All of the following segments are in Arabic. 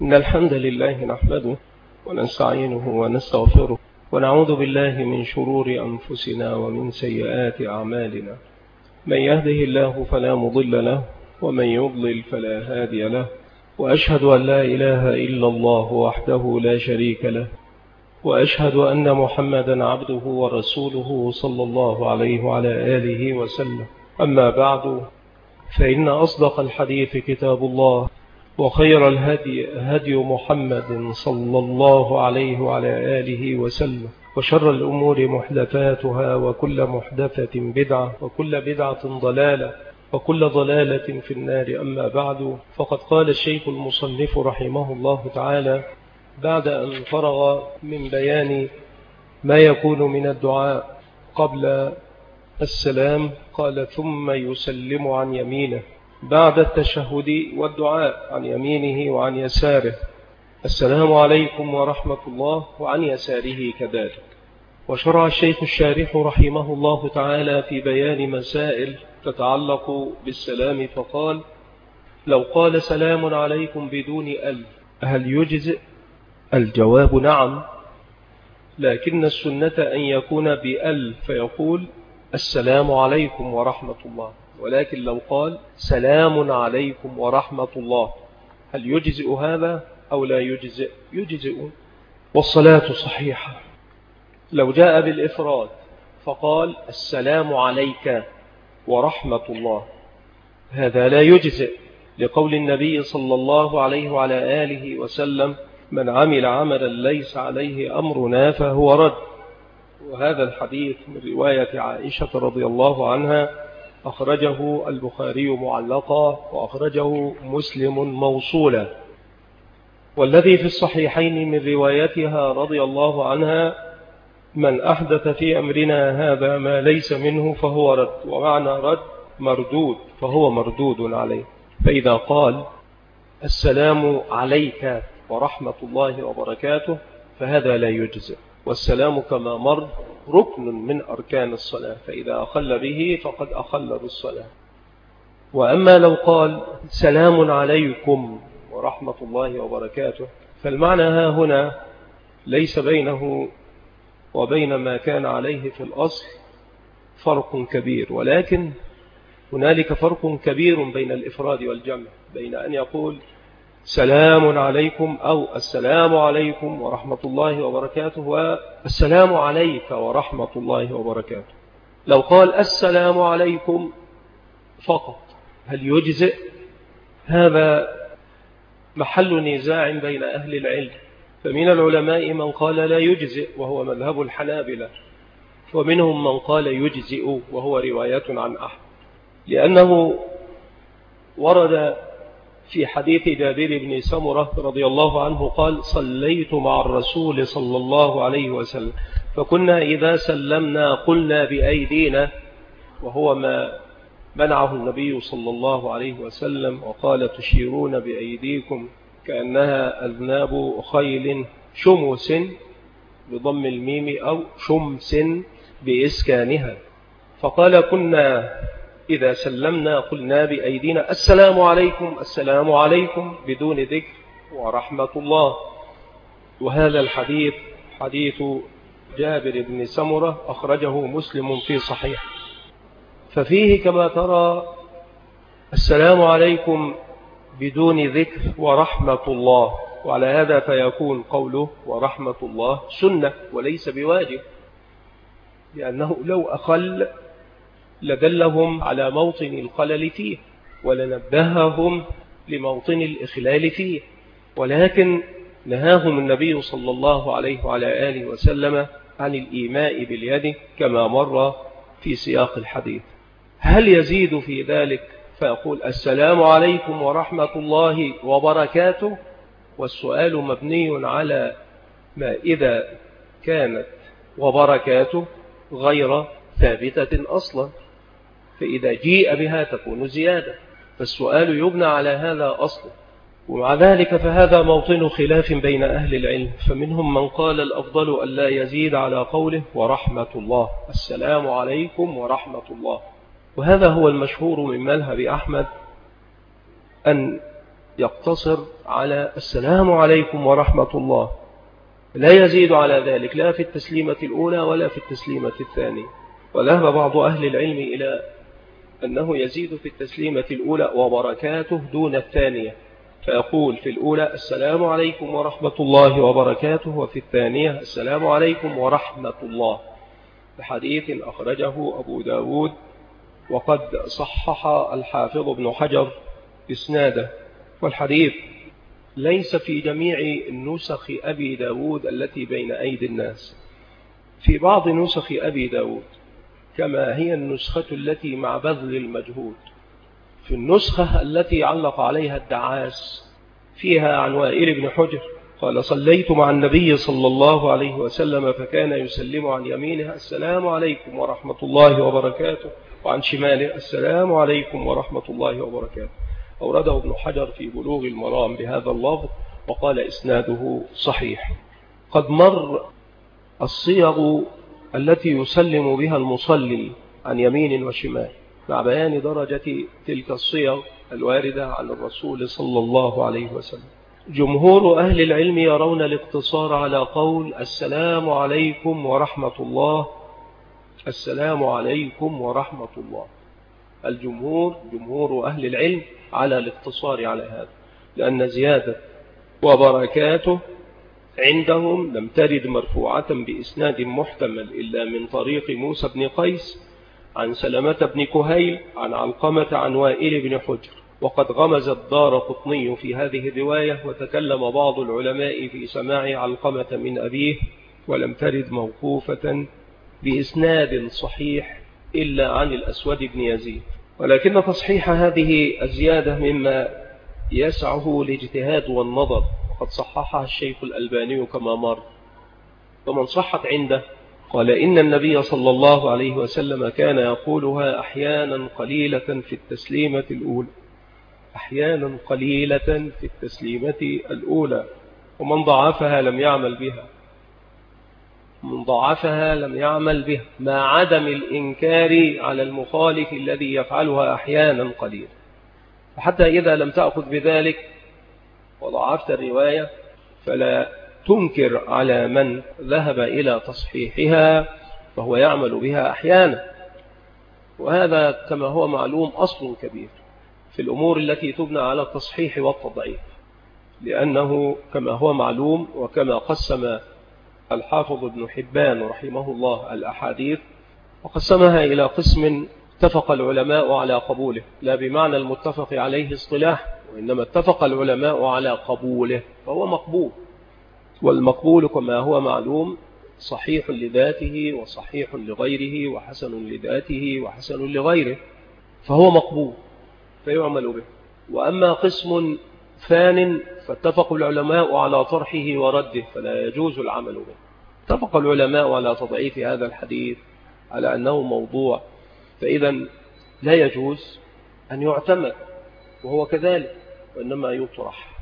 إن الحمد لله نحمده ونستعينه ونستغفره ونعوذ بالله من شرور أنفسنا ومن سيئات أعمالنا. من يهده الله فلا مضل له ومن يضلل فلا هادي له، وأشهد أن لا إله إلا الله وحده لا شريك له، وأشهد أن محمدا عبده ورسوله صلى الله عليه وعلى آله وسلم. أما بعد، فإن أصدق الحديث كتاب الله، وخير الهدي هدي محمد صلى الله عليه وعلى آله وسلم، وشر الأمور محدثاتها، وكل محدثة بدعة، وكل بدعة ضلالة، وكل ضلالة في النار. أما بعد، فقد قال الشيخ المصنف رحمه الله تعالى بعد أن فرغ من بيان ما يكون من الدعاء قبل السلام، قال: ثم يسلم عن يمينه بعد التشهد والدعاء عن يمينه وعن يساره: السلام عليكم ورحمة الله، وعن يساره كذلك. وشرع الشيخ الشارح رحمه الله تعالى في بيان مسائل تتعلق بالسلام، فقال: لو قال سلام عليكم بدون ال هل يجزئ؟ الجواب نعم، لكن السنة أن يكون بال فيقول: السلام عليكم ورحمة الله. ولكن لو قال: سلام عليكم ورحمة الله، هل يجزئ هذا أو لا يجزئ؟ يجزئ، والصلاة صحيحة. لو جاء بالإفراد فقال: السلام عليك ورحمة الله، هذا لا يجزئ، لقول النبي صلى الله عليه وعلى آله وسلم: من عمل عملا ليس عليه أمرنا فهو رد. وهذا الحديث من رواية عائشة رضي الله عنها، أخرجه البخاري معلقا، وأخرجه مسلم موصولا. والذي في الصحيحين من روايتها رضي الله عنها: من أحدث في أمرنا هذا ما ليس منه فهو رد، ومعنى رد مردود، فهو مردود عليه. فإذا قال: السلام عليك ورحمة الله وبركاته، فهذا لا يجزئ، والسلام كما مر ركن من أركان الصلاة، فإذا أخل به فقد أخل بالصلاة. وأما لو قال: سلام عليكم ورحمة الله وبركاته، فالمعنى ها هنا ليس بينه وبين ما كان عليه في الأصل فرق كبير، ولكن هنالك فرق كبير بين الإفراد والجمع، بين أن يقول سلام عليكم أو السلام عليكم ورحمة الله وبركاته، والسلام عليك ورحمة الله وبركاته. لو قال السلام عليكم فقط، هل يجزئ؟ هذا محل نزاع بين أهل العلم، فمن العلماء من قال لا يجزئ وهو مذهب الحنابلة، ومنهم من قال يجزئ وهو رواية عن أحمد، لأنه ورد في حديث جابر بن سمرة رضي الله عنه قال: صليت مع الرسول صلى الله عليه وسلم فكنا إذا سلمنا قلنا بأيدينا، وهو ما منعه النبي صلى الله عليه وسلم، وقال: تشيرون بأيديكم كأنها أذناب خيل شمس بضم الميم أو شمس بإسكانها. فقال: كنا إذا سلمنا قلنا بأيدينا السلام عليكم السلام عليكم بدون ذكر ورحمة الله. وهذا الحديث حديث جابر بن سمرة، أخرجه مسلم في صحيح، ففيه كما ترى السلام عليكم بدون ذكر ورحمة الله، وعلى هذا فيكون قوله ورحمة الله سنة وليس بواجب، لأنه لو أخل لدلهم على موطن الخلل فيه ولنبههم لموطن الإخلال فيه، ولكن نهاهم النبي صلى الله عليه وعلى آله وسلم عن الإيماء باليد كما مر في سياق الحديث. هل يزيد في ذلك فيقول السلام عليكم ورحمة الله وبركاته؟ والسؤال مبني على ما إذا كانت وبركاته غير ثابتة أصلا، فإذا جيء بها تكون زيادة، فالسؤال يبنى على هذا أصلا. ومع ذلك فهذا موطن خلاف بين أهل العلم، فمنهم من قال الأفضل أن لا يزيد على قوله ورحمة الله، السلام عليكم ورحمة الله. وهذا هو المشهور من مذهب أحمد، أن يقتصر على السلام عليكم ورحمة الله، لا يزيد على ذلك لا في التسليمة الأولى ولا في التسليمة الثانية. وذهب بعض أهل العلم إلى أنه يزيد في التسليمة الأولى وبركاته دون الثانية، فيقول في الأولى السلام عليكم ورحمة الله وبركاته، وفي الثانية السلام عليكم ورحمة الله، بحديث أخرجه أبو داود وقد صحح الحافظ ابن حجر إسناده. والحديث ليس في جميع نسخ أبي داود التي بين أيدي الناس، في بعض نسخ أبي داود كما هي النسخة التي مع بذل المجهود. في النسخة التي علق عليها الدعاس فيها عن وائل بن حجر قال صليت مع النبي صلى الله عليه وسلم فكان يسلم عن يمينه السلام عليكم ورحمة الله وبركاته، وعن شماله السلام عليكم ورحمة الله وبركاته. أورده ابن حجر في بلوغ المرام بهذا اللفظ وقال إسناده صحيح. قد مر الصيغ التي يسلم بها المصلي عن يمين وشمال مع بيان درجة تلك الصيغ الواردة عن الرسول صلى الله عليه وسلم. جمهور أهل العلم يرون الاقتصار على قول السلام عليكم ورحمة الله، السلام عليكم ورحمة الله. الجمهور جمهور أهل العلم على الاقتصار على هذا، لأن زيادة وبركاته عندهم لم ترد مرفوعة بإسناد محتمل إلا من طريق موسى بن قيس عن سلمة بن كهيل عن علقمة عن وائل بن حجر. وقد غمز الدارقطني في هذه الرواية وتكلم بعض العلماء في سماع علقمة من أبيه، ولم ترد موقوفة بإسناد صحيح إلا عن الأسود بن يزيد. ولكن تصحيح هذه الزيادة مما يسعه الاجتهاد والنظر، وقد صححها الشيخ الألباني كما مر. ومن صحت عنده قال إن النبي صلى الله عليه وسلم كان يقولها أحيانا قليلة في التسليمة الأولى، أحيانا قليلة في التسليمة الأولى. ومن ضعفها لم يعمل بها، من ضعفها لم يعمل بها، مع عدم الإنكار على المخالف الذي يفعلها أحيانا قليلا. فحتى إذا لم تأخذ بذلك وضعفت الرواية فلا تنكر على من ذهب إلى تصحيحها، فهو يعمل بها أحيانا. وهذا كما هو معلوم أصل كبير في الأمور التي تبنى على التصحيح والتضعيف، لأنه كما هو معلوم وكما قسم الحافظ ابن حبان رحمه الله الأحاديث، وقسمها إلى قسم اتفق العلماء على قبوله، لا بمعنى المتفق عليه اصطلاح، وإنما اتفق العلماء على قبوله، فهو مقبول. والمقبول كما هو معلوم صحيح لذاته وصحيح لغيره وحسن لذاته وحسن لغيره، فهو مقبول فيعمل به. وأما قسم ثان فاتفق العلماء على طرحه ورده فلا يجوز العمل به. اتفق العلماء على تضعيف هذا الحديث على أنه موضوع، فإذا لا يجوز أن يعتمد، وهو كذلك، وإنما يطرح.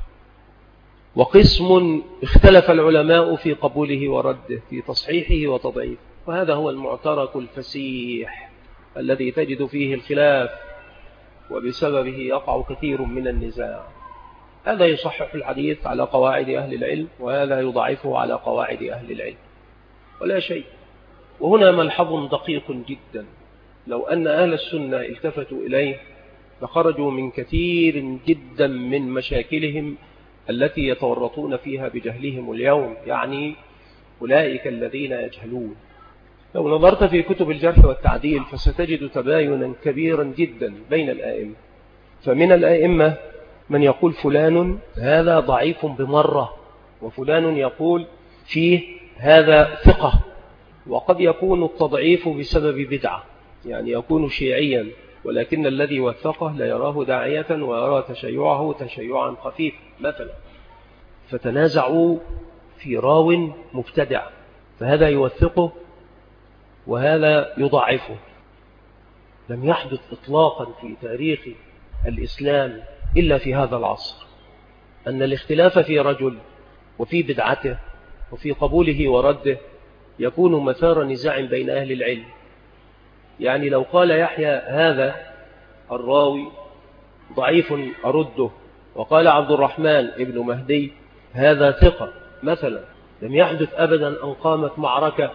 وقسم اختلف العلماء في قبوله ورده، في تصحيحه وتضعيفه، وهذا هو المعترك الفسيح الذي تجد فيه الخلاف، وبسببه يقع كثير من النزاع. هذا يصحح الحديث على قواعد أهل العلم، وهذا يضعفه على قواعد أهل العلم، ولا شيء. وهنا ملحظ دقيق جدا، لو أن أهل السنة التفتوا إليه لخرجوا من كثير جدا من مشاكلهم التي يتورطون فيها بجهلهم اليوم، يعني أولئك الذين يجهلون. لو نظرت في كتب الجرح والتعديل فستجد تباينا كبيرا جدا بين الآئمة. فمن الآئمة من يقول فلان هذا ضعيف بمرة، وفلان يقول فيه هذا ثقة. وقد يكون التضعيف بسبب بدعة، يعني يكون شيعيا، ولكن الذي وثقه لا يراه داعية ويرى تشيعه تشيعا خفيف مثلا، فتنازعوا في راو مبتدع، فهذا يوثقه وهذا يضعفه. لم يحدث إطلاقا في تاريخ الإسلام إلا في هذا العصر أن الاختلاف في رجل وفي بدعته وفي قبوله ورده يكون مثار نزاع بين أهل العلم. يعني لو قال يحيى هذا الراوي ضعيف أرده، وقال عبد الرحمن ابن مهدي هذا ثقة مثلا. لم يحدث أبدا أن قامت معركة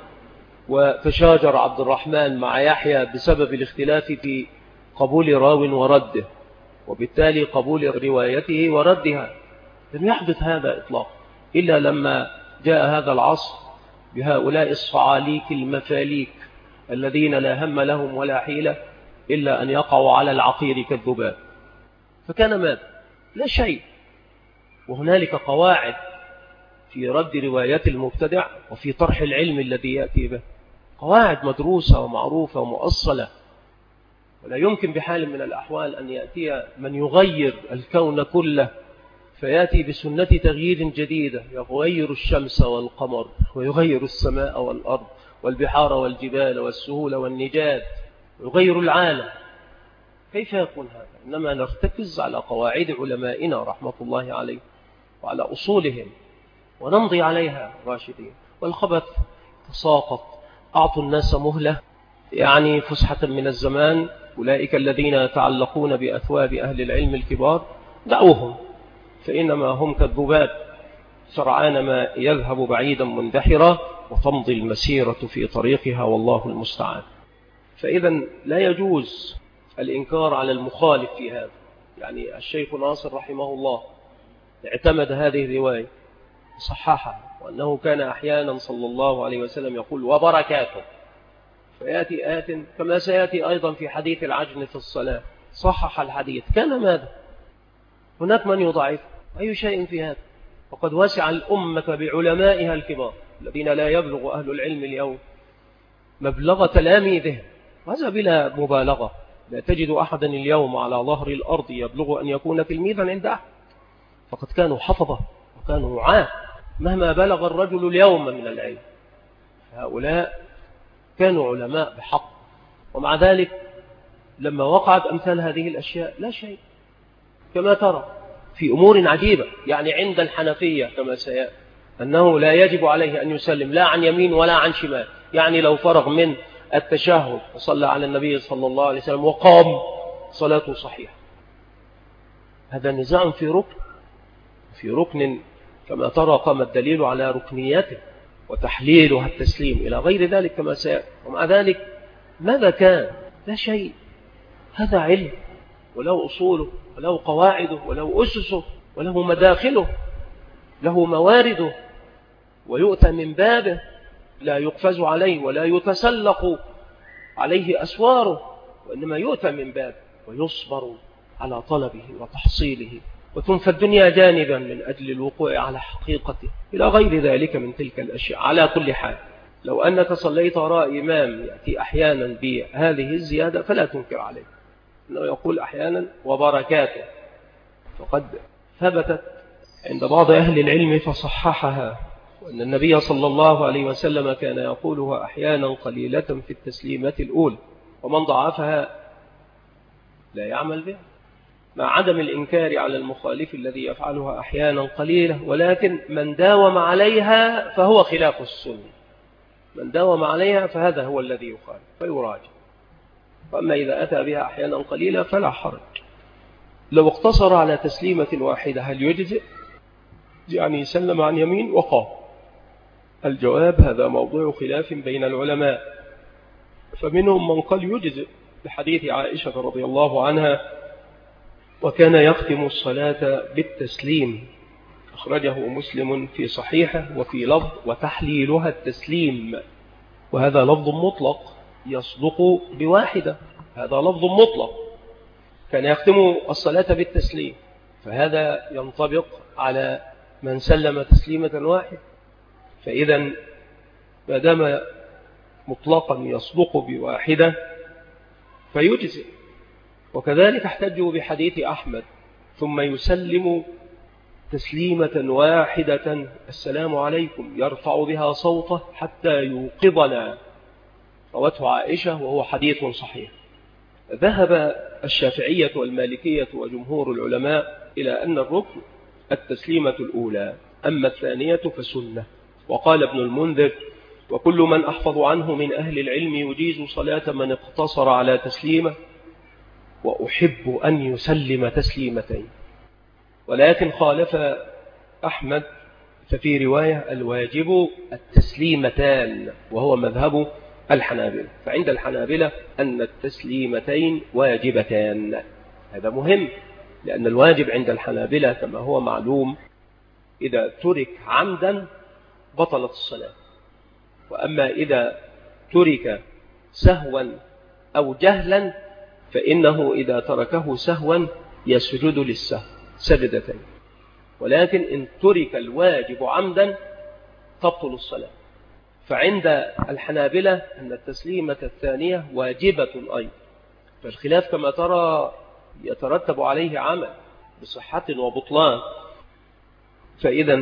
وتشاجر عبد الرحمن مع يحيى بسبب الاختلاف في قبول راو ورده، وبالتالي قبول روايته وردها. لم يحدث هذا إطلاقا إلا لما جاء هذا العصر بهؤلاء الصعاليك المفاليك الذين لا هم لهم ولا حيلة إلا أن يقعوا على العقير كالذباب. فكان ماذا؟ لا شيء. وهنالك قواعد في رد روايات المبتدع وفي طرح العلم الذي يأتي به، قواعد مدروسة ومعروفة ومؤصلة، ولا يمكن بحال من الأحوال أن يأتي من يغير الكون كله فيأتي بسنة تغيير جديدة، يغير الشمس والقمر ويغير السماء والأرض والبحار والجبال والسهول والنجاد ويغير العالم. كيف يكون هذا؟ إنما نرتكز على قواعد علمائنا رحمة الله عليه وعلى أصولهم ونمضي عليها راشدين. والخبث تساقط. أعطوا الناس مهلة، يعني فسحة من الزمان. أولئك الذين يتعلقون بأثواب أهل العلم الكبار دعوهم، فإنما هم كالذباب سرعان ما يذهب بعيدا مندحرا وتمضي المسيرة في طريقها والله المستعان. فإذا لا يجوز الإنكار على المخالف في هذا. يعني الشيخ ناصر رحمه الله اعتمد هذه الرواية صححها، وأنه كان أحيانا صلى الله عليه وسلم يقول وبركاته، فيأتي آت كما سيأتي أيضا في حديث العجن في الصلاة. صحح الحديث. كان ماذا؟ هناك من يضعف. أي شيء في هذا؟ وقد وسع الأمة بعلمائها الكبار الذين لا يبلغ أهل العلم اليوم مبلغ تلاميذهم، وهذا بلا مبالغة. لا تجد أحدا اليوم على ظهر الأرض يبلغ أن يكون تلميذا عند أحد، فقد كانوا حفظة وكانوا رعاة مهما بلغ الرجل اليوم من العلم. هؤلاء كانوا علماء بحق، ومع ذلك لما وقعت أمثال هذه الأشياء لا شيء، كما ترى في أمور عجيبة. يعني عند الحنفية كما سيأتي أنه لا يجب عليه أن يسلم لا عن يمين ولا عن شمال. يعني لو فرغ من التشهد وصلى على النبي صلى الله عليه وسلم وقام صلاته صحيحة. هذا نزاع في ركن كما ترى قام الدليل على ركنيته وتحليلها التسليم إلى غير ذلك كما سيأتي. ومع ذلك ماذا كان؟ لا شيء. هذا علم وله أصوله وله قواعده وله أسسه وله مداخله، له موارده، ويؤتى من بابه، لا يقفز عليه ولا يتسلق عليه أسواره، وإنما يؤتى من بابه ويصبر على طلبه وتحصيله، وتنفى الدنيا جانبا من أجل الوقوع على حقيقته إلى غير ذلك من تلك الأشياء. على كل حال لو أنك صليت وراء إمام يأتي أحيانا بهذه الزيادة فلا تنكر عليه، إنه يقول أحيانا وبركاته، فقد ثبتت عند بعض أهل العلم فصححها، وأن النبي صلى الله عليه وسلم كان يقولها أحيانا قليلة في التسليمة الأولى، ومن ضعفها لا يعمل بها، مع عدم الإنكار على المخالف الذي يفعلها أحيانا قليلة، ولكن من داوم عليها فهو خلاف السنة. من داوم عليها فهذا هو الذي يخالف فيراجع. وأما إذا أتى بها أحيانا قليلة فلا حرج. لو اقتصر على تسليمة واحدة هل يجزئ؟ يعني سلم عن يمين وقام. الجواب هذا موضوع خلاف بين العلماء، فمنهم من قال يجزئ لحديث عائشة رضي الله عنها وكان يختم الصلاة بالتسليم، أخرجه مسلم في صحيحه وفي لفظ وتحليلها التسليم، وهذا لفظ مطلق يصدق بواحدة، هذا لفظ مطلق. كان يختم الصلاة بالتسليم، فهذا ينطبق على من سلم تسليمة واحدة. فإذا ما دام مطلقا يصدق بواحدة فيجزئ. وكذلك احتجوا بحديث أحمد ثم يسلم تسليمة واحدة السلام عليكم يرفع بها صوته حتى يوقظنا، روته عائشة وهو حديث صحيح. ذهب الشافعية والمالكية وجمهور العلماء إلى أن الركن التسليمة الأولى، أما الثانية فسنة. وقال ابن المنذر وكل من أحفظ عنه من أهل العلم يجيز صلاة من اقتصر على تسليمة، وأحب أن يسلم تسليمتين. ولكن خالف أحمد ففي رواية الواجب التسليمتان، وهو مذهب الحنابلة. فعند الحنابلة أن التسليمتين واجبتان. هذا مهم، لأن الواجب عند الحنابلة كما هو معلوم إذا ترك عمدا بطلت الصلاة، وأما إذا ترك سهوا أو جهلا فإنه إذا تركه سهوا يسجد للسهو سجدتين، ولكن إن ترك الواجب عمدا تبطل الصلاة. فعند الحنابلة أن التسليمة الثانية واجبة أيضا، فالخلاف كما ترى يترتب عليه عمل بصحة وبطلان. فإذا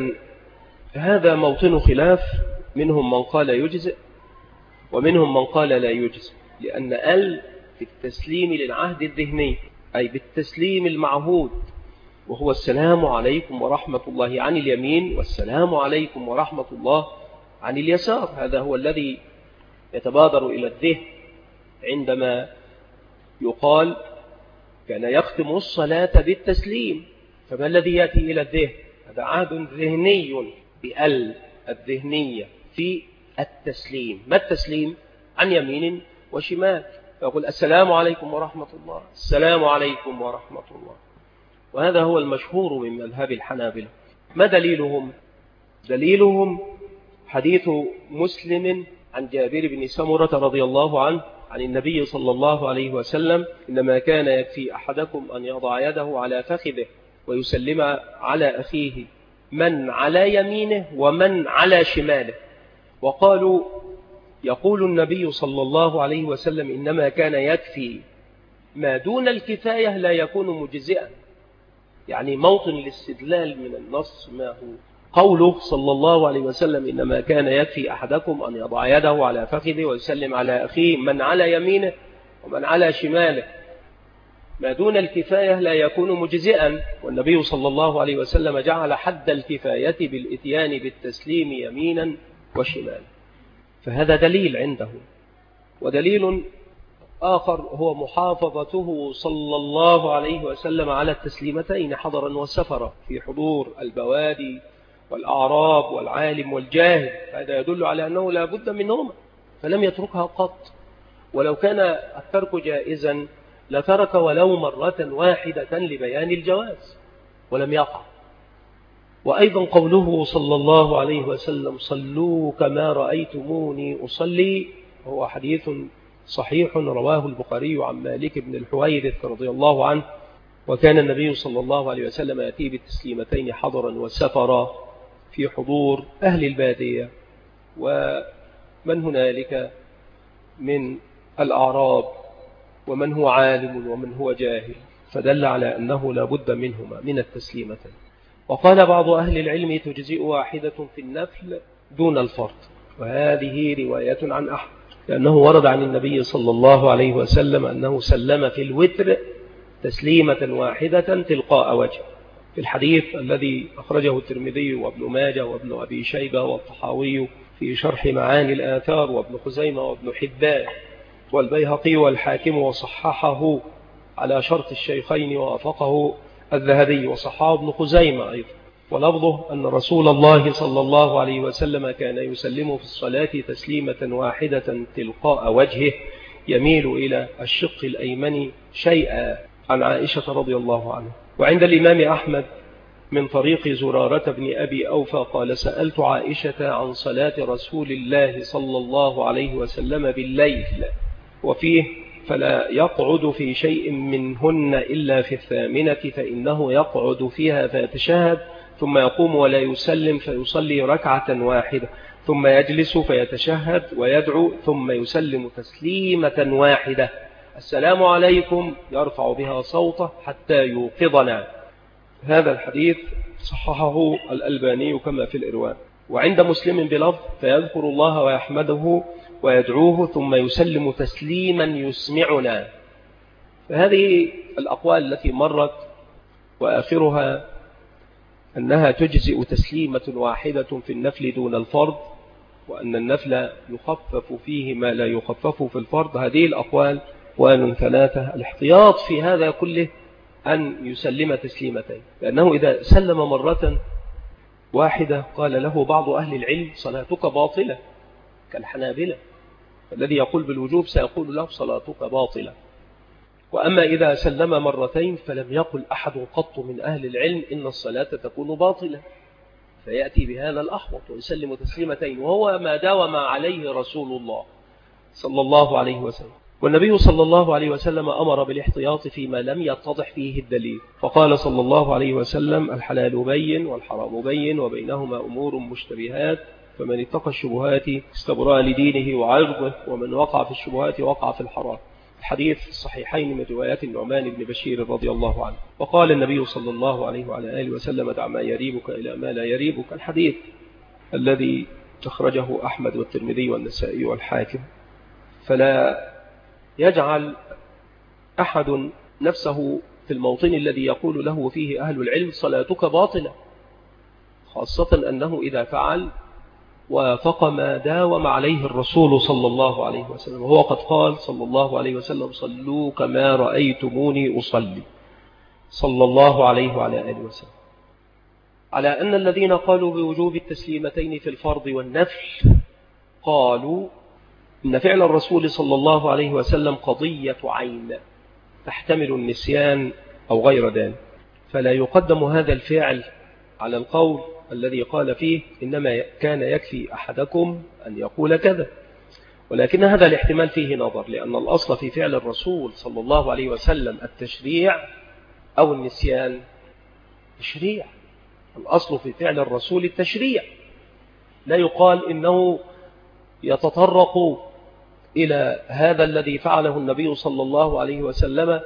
هذا موطن خلاف، منهم من قال يجزئ ومنهم من قال لا يجزئ، لأن في التسليم للعهد الذهني، أي بالتسليم المعهود، وهو السلام عليكم ورحمة الله عن اليمين والسلام عليكم ورحمة الله عن اليسار. هذا هو الذي يتبادر إلى الذهن عندما يقال كان يختم الصلاة بالتسليم، فما الذي يأتي إلى الذهن؟ هذا عهد ذهني بأل الذهنية في التسليم. ما التسليم؟ عن يمين وشمال، فيقول السلام عليكم ورحمة الله، السلام عليكم ورحمة الله. وهذا هو المشهور من مذهب الحنابلة. ما دليلهم؟ دليلهم حديث مسلم عن جابر بن سمرة رضي الله عنه عن النبي صلى الله عليه وسلم: إنما كان يكفي أحدكم أن يضع يده على فخذه ويسلم على أخيه من على يمينه ومن على شماله. وقالوا يقول النبي صلى الله عليه وسلم: إنما كان يكفي، ما دون الكفاية لا يكون مجزئا. يعني موطن الاستدلال من النص ما هو؟ قوله صلى الله عليه وسلم: إنما كان يكفي أحدكم أن يضع يده على فخذه ويسلم على أخيه من على يمينه ومن على شماله. ما دون الكفاية لا يكون مجزئا، والنبي صلى الله عليه وسلم جعل حد الكفاية بالإتيان بالتسليم يمينا وشمالا. فهذا دليل عنده. ودليل آخر هو محافظته صلى الله عليه وسلم على التسليمتين حضرا وسفرا في حضور البوادي والأعراب والعالم والجاهل. هذا يدل على أنه لا بد منهما، فلم يتركها قط. ولو كان الترك جائزا لترك ولو مرة واحدة لبيان الجواز، ولم يقع. وأيضا قوله صلى الله عليه وسلم: صلوا كما رأيتموني أصلي، هو حديث صحيح رواه البخاري عن مالك بن الحويرث رضي الله عنه. وكان النبي صلى الله عليه وسلم يأتي بالتسليمتين حضرا وسفرا في حضور أهل البادية ومن هنالك من الأعراب ومن هو عالم ومن هو جاهل، فدل على أنه لا بد منهما من التسليمتين. وقال بعض أهل العلم: تجزئ واحدة في النفل دون الفرض، وهذه رواية عن أحمد، لأنه ورد عن النبي صلى الله عليه وسلم أنه سلم في الوتر تسليمة واحدة تلقاء وجه، في الحديث الذي أخرجه الترمذي وابن ماجه وابن أبي شيبة والطحاوي في شرح معاني الآثار، وابن خزيمة وابن حبان والبيهقي والحاكم، وصححه على شرط الشيخين ووافقه الذهبي، وصححه ابن خزيمة أيضا. ولفظه أن رسول الله صلى الله عليه وسلم كان يسلم في الصلاة تسليمة واحدة تلقاء وجهه يميل إلى الشق الأيمن شيئا، عن عائشة رضي الله عنها. وعند الإمام أحمد من طريق زرارة بن أبي أوفى قال: سألت عائشة عن صلاة رسول الله صلى الله عليه وسلم بالليل، وفيه: فلا يقعد في شيء منهن إلا في الثامنة، فإنه يقعد فيها فيتشهد ثم يقوم ولا يسلم فيصلي ركعة واحدة، ثم يجلس فيتشهد ويدعو ثم يسلم تسليمة واحدة، السلام عليكم، يرفع بها صوته حتى يوقظنا. هذا الحديث صححه الألباني كما في الإرواء. وعند مسلم بلفظ: فيذكر الله ويحمده ويدعوه ثم يسلم تسليما يسمعنا. فهذه الأقوال التي مرت، وآخرها أنها تجزئ تسليمة واحدة في النفل دون الفرض، وأن النفل يخفف فيه ما لا يخفف في الفرض. هذه الأقوال ثلاثة. الاحتياط في هذا كله أن يسلم تسليمتين، لأنه إذا سلم مرة واحدة قال له بعض أهل العلم صلاتك باطلة كالحنابلة، الذي يقول بالوجوب سيقول له صلاتك باطلة. وأما إذا سلم مرتين فلم يقل أحد قط من أهل العلم إن الصلاة تكون باطلة، فيأتي بهذا الأحوط ويسلم تسليمتين، وهو ما داوم عليه رسول الله صلى الله عليه وسلم. والنبي صلى الله عليه وسلم أمر بالاحتياط فيما لم يتضح فيه الدليل، فقال صلى الله عليه وسلم الحلال بين والحرام بين وبينهما أمور مشتبهات، فمن اتقى الشبهات استبرأ لدينه وعرضه، ومن وقع في الشبهات وقع في الحرام. الحديث الصحيحين من روايات النعمان بن بشير رضي الله عنه. وقال النبي صلى الله عليه وعلى آله وسلم دع ما يريبك إلى ما لا يريبك، الحديث الذي تخرجه أحمد والترمذي والنسائي والحاكم. فلا يجعل أحد نفسه في الموطن الذي يقول له فيه أهل العلم صلاتك باطلة، خاصة أنه إذا فعل وافق ما داوم عليه الرسول صلى الله عليه وسلم، وهو قد قال صلى الله عليه وسلم صلوا كما رأيتموني أصلي صلى الله عليه وعلى آله وسلم. على أن الذين قالوا بوجوب التسليمتين في الفرض والنفل قالوا إن فعل الرسول صلى الله عليه وسلم قضية عين تحتمل النسيان أو غير ذلك، فلا يقدم هذا الفعل على القول الذي قال فيه إنما كان يكفي أحدكم أن يقول كذا. ولكن هذا الاحتمال فيه نظر، لأن الأصل في فعل الرسول صلى الله عليه وسلم التشريع أو النسيان؟ تشريع. الأصل في فعل الرسول التشريع، لا يقال إنه يتطرق إلى هذا الذي فعله النبي صلى الله عليه وسلم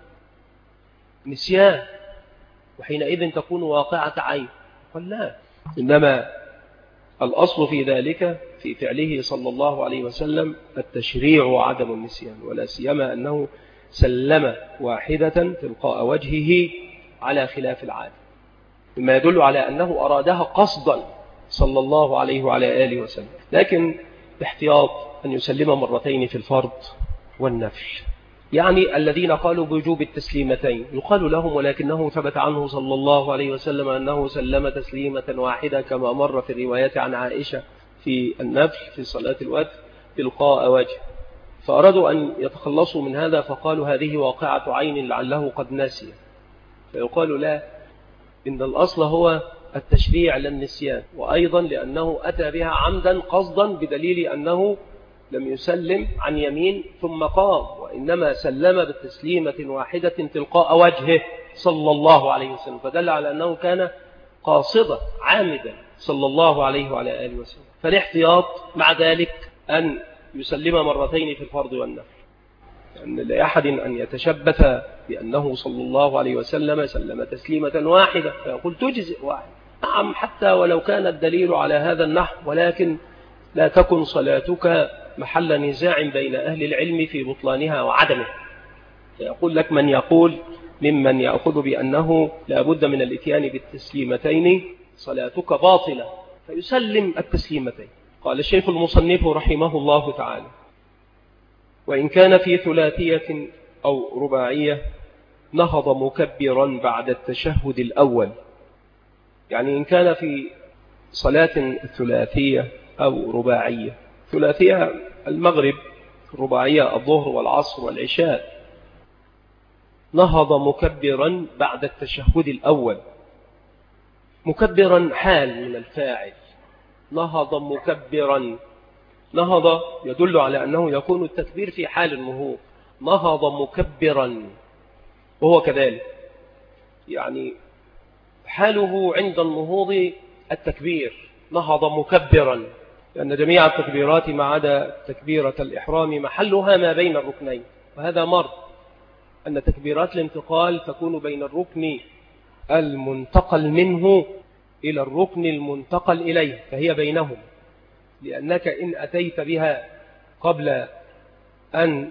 نسيان وحينئذ تكون واقعة عين، قال لا، إنما الأصل في ذلك في فعله صلى الله عليه وسلم التشريع وعدم النسيان، ولا سيما أنه سلم واحدة تلقاء وجهه على خلاف العادة، مما يدل على أنه أرادها قصدا صلى الله عليه وعلى آله وسلم. لكن احتياط أن يسلم مرتين في الفرض والنفل. يعني الذين قالوا بوجوب التسليمتين يقال لهم ولكنه ثبت عنه صلى الله عليه وسلم أنه سلم تسليمة واحدة كما مر في الروايات عن عائشة في النفل في صلاة الوتر تلقاء وجه، فأرادوا أن يتخلصوا من هذا فقالوا هذه واقعة عين لعله قد نسي، فيقال لا، إن الأصل هو التشريع للنسيان، وأيضا لأنه أتى بها عمدا قصدا بدليل أنه لم يسلم عن يمين ثم قام، وإنما سلم بالتسليمة واحدة تلقاء وجهه صلى الله عليه وسلم، فدل على أنه كان قاصدا عامدا صلى الله عليه وعلى آله وسلم. فالاحتياط مع ذلك أن يسلم مرتين في الفرض والنفل، لأن لأحد أن يتشبث بأنه صلى الله عليه وسلم سلم تسليمة واحدة فيقول تجزئ واحد. نعم، حتى ولو كان الدليل على هذا النحو، ولكن لا تكن صلاتك محل نزاع بين أهل العلم في بطلانها وعدمه. فيقول لك من يقول ممن يأخذ بأنه لا بد من الاتيان بالتسليمتين صلاتك باطلة، فيسلم التسليمتين. قال الشيخ المصنف رحمه الله تعالى وإن كان في ثلاثية أو رباعية نهض مكبرا بعد التشهد الأول. يعني إن كان في صلاة ثلاثية أو رباعية، ثلاثية المغرب، الرباعية الظهر والعصر والعشاء، نهض مكبرا بعد التشهد الأول. مكبرا حال من الفاعل، نهض مكبرا، نهض يدل على أنه يكون التكبير في حال النهوض، نهض مكبرا وهو كذلك، يعني حاله عند النهوض التكبير، نهض مكبرا، لأن جميع التكبيرات ما عدا تكبيرة الإحرام محلها ما بين الركنين، وهذا مر أن تكبيرات الانتقال تكون بين الركن المنتقل منه إلى الركن المنتقل إليه، فهي بينهم، لأنك إن أتيت بها قبل أن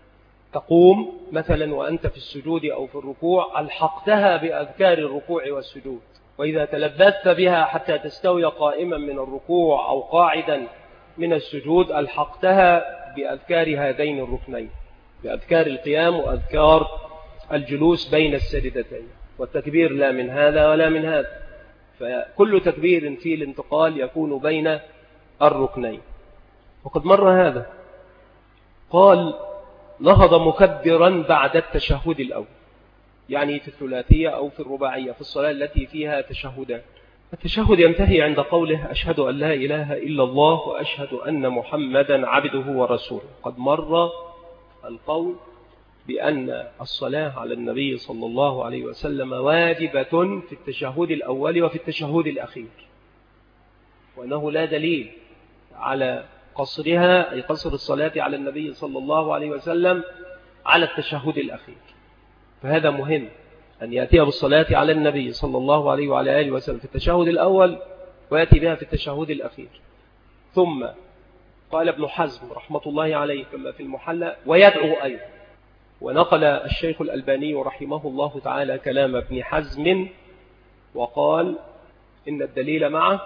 تقوم مثلا وأنت في السجود أو في الركوع ألحقتها بأذكار الركوع والسجود، وإذا تلبثت بها حتى تستوي قائما من الركوع أو قاعدا من السجود ألحقتها بأذكار هذين الركنين، بأذكار القيام وأذكار الجلوس بين السجدتين، والتكبير لا من هذا ولا من هذا، فكل تكبير في الانتقال يكون بين الركنين. وقد مر هذا. قال نهض مكبرا بعد التشهد الأول، يعني في الثلاثية أو في الرباعية، في الصلاة التي فيها تشهدان. التشهد ينتهي عند قوله أشهد أن لا إله إلا الله وأشهد أن محمدا عبده ورسوله. قد مر القول بأن الصلاة على النبي صلى الله عليه وسلم واجبة في التشهد الأول وفي التشهد الأخير، وأنه لا دليل على قصرها، أي قصر الصلاة على النبي صلى الله عليه وسلم على التشهد الأخير. فهذا مهم أن يأتي بالصلاة على النبي صلى الله عليه وعلى آله وسلم في التشهد الأول ويأتي بها في التشهد الأخير. ثم قال ابن حزم رحمة الله عليه كما في المحلى ويدعو أيضا. ونقل الشيخ الألباني رحمه الله تعالى كلام ابن حزم وقال إن الدليل معه،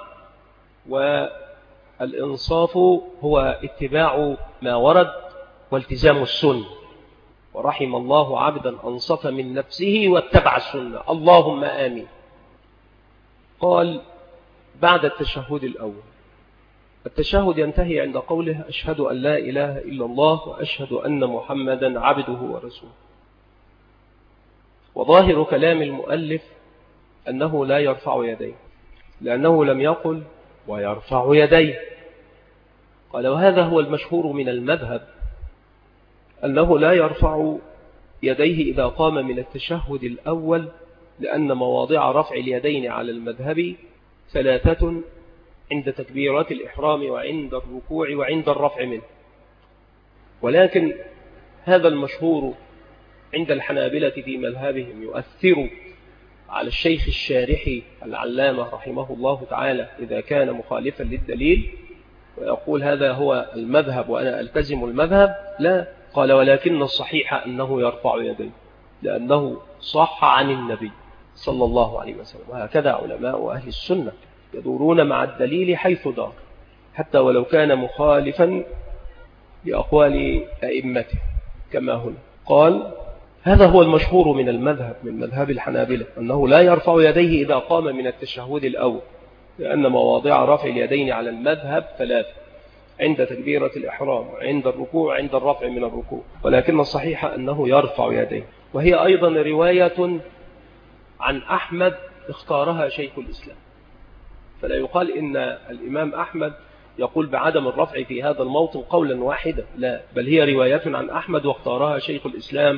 والإنصاف هو اتباع ما ورد والتزام السنة، ورحم الله عبدا أنصف من نفسه واتبع السنة، اللهم آمين. قال بعد التشهد الأول التشهد ينتهي عند قوله أشهد أن لا إله إلا الله وأشهد أن محمدا عبده ورسوله. وظاهر كلام المؤلف أنه لا يرفع يديه، لأنه لم يقل ويرفع يديه. قال وهذا هو المشهور من المذهب، أنه لا يرفع يديه إذا قام من التشهد الأول، لأن مواضع رفع اليدين على المذهب ثلاثة: عند تكبيرات الإحرام وعند الركوع وعند الرفع منه. ولكن هذا المشهور عند الحنابلة في مذهبهم يؤثر على الشيخ الشارحي العلامة رحمه الله تعالى إذا كان مخالفا للدليل ويقول هذا هو المذهب وأنا ألتزم المذهب. لا، قال ولكن الصحيح أنه يرفع يديه، لأنه صح عن النبي صلى الله عليه وسلم. وهكذا علماء أهل السنة يدورون مع الدليل حيث دار، حتى ولو كان مخالفا لأقوال أئمته كما هنا. قال هذا هو المشهور من المذهب، من مذهب الحنابلة، أنه لا يرفع يديه إذا قام من التشهد الأول، لأن مواضع رفع اليدين على المذهب ثلاثة: عند تكبيرة الإحرام وعند الركوع وعند الرفع من الركوع. ولكن الصحيح أنه يرفع يديه. وهي أيضا رواية عن أحمد اختارها شيخ الإسلام، فلا يقال إن الإمام أحمد يقول بعدم الرفع في هذا الموطن قولا واحدا، لا، بل هي رواية عن أحمد واختارها شيخ الإسلام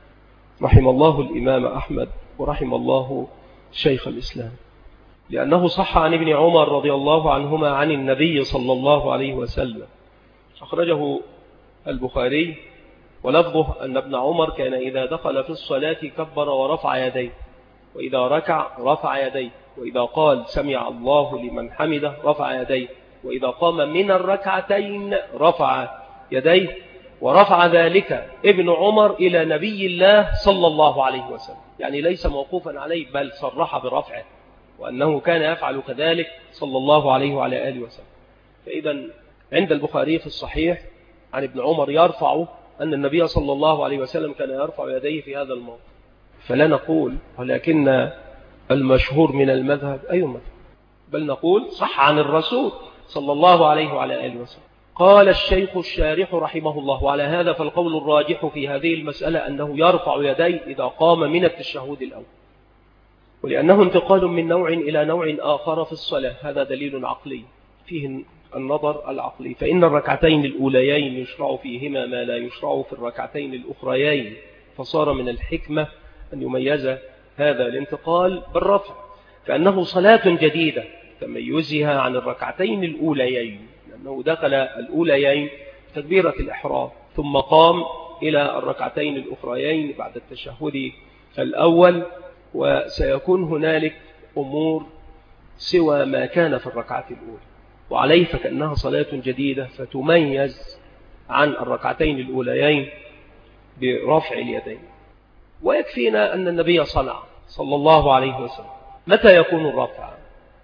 رحم الله الإمام أحمد ورحم الله شيخ الإسلام، لأنه صح عن ابن عمر رضي الله عنهما عن النبي صلى الله عليه وسلم. أخرجه البخاري ولفظه أن ابن عمر كان إذا دخل في الصلاة كبر ورفع يديه، وإذا ركع رفع يديه، وإذا قال سمع الله لمن حمده رفع يديه، وإذا قام من الركعتين رفع يديه. ورفع ذلك ابن عمر إلى نبي الله صلى الله عليه وسلم، يعني ليس موقوفا عليه بل صرح برفعه، وأنه كان يفعل كذلك صلى الله عليه وعلى آله وسلم. فإذا عند البخاري في الصحيح عن ابن عمر يرفع أن النبي صلى الله عليه وسلم كان يرفع يديه في هذا الموقف. فلا نقول ولكن المشهور من المذهب أي مذهب، بل نقول صح عن الرسول صلى الله عليه وعلى آله وسلم. قال الشيخ الشارح رحمه الله وعلى هذا فالقول الراجح في هذه المسألة أنه يرفع يديه إذا قام من التشهد الأول، ولأنه انتقال من نوع إلى نوع آخر في الصلاة. هذا دليل عقلي فيه النظر العقلي، فإن الركعتين الأوليين يشرع فيهما ما لا يشرع في الركعتين الأخريين، فصار من الحكمة أن يميز هذا الانتقال بالرفع، كأنه صلاة جديدة تميزها عن الركعتين الأوليين، لأنه دخل الأوليين تكبيرة الإحرام ثم قام إلى الركعتين الأخريين بعد التشهد الأول، وسيكون هنالك أمور سوى ما كان في الركعة الأولى، وعليه فكأنها صلاة جديدة فتميز عن الركعتين الأوليين برفع اليدين. ويكفينا أن النبي صلى الله عليه وسلم متى يكون الرفع؟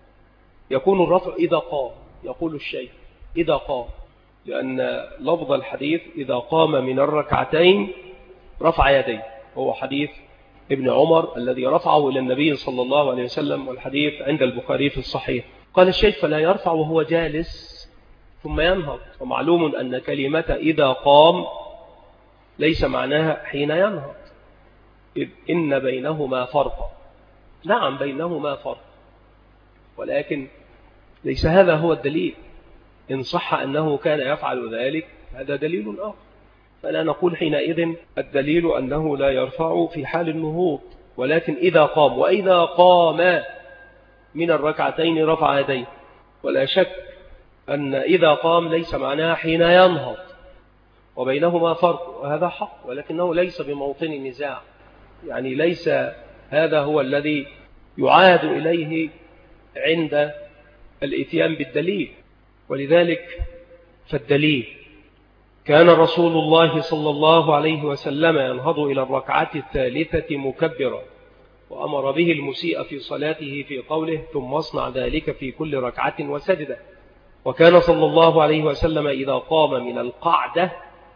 يكون الرفع إذا قام، يقول الشيخ إذا قام، لأن لفظ الحديث إذا قام من الركعتين رفع يديه، هو حديث ابن عمر الذي رفعه إلى النبي صلى الله عليه وسلم، والحديث عند البخاري في الصحيح. قال الشيخ: فلا يرفع وهو جالس ثم ينهض. ومعلوم أن كلمة إذا قام ليس معناها حين ينهض، إذ إن بينهما فرقا. نعم بينهما فرق، ولكن ليس هذا هو الدليل. إن صح أنه كان يفعل ذلك هذا دليل آخر، فلا نقول حينئذ الدليل أنه لا يرفع في حال النهوض، ولكن إذا قام. وإذا قام من الركعتين رفع يديه. ولا شك أن إذا قام ليس معناها حين ينهض، وبينهما فرق، وهذا حق، ولكنه ليس بموطن النزاع. يعني ليس هذا هو الذي يعاد إليه عند الإتيان بالدليل. ولذلك فالدليل: كان رسول الله صلى الله عليه وسلم ينهض إلى الركعة الثالثة مكبرا، وأمر به المسيء في صلاته في قوله: ثم اصنع ذلك في كل ركعة وسجدة. وكان صلى الله عليه وسلم إذا قام من القعدة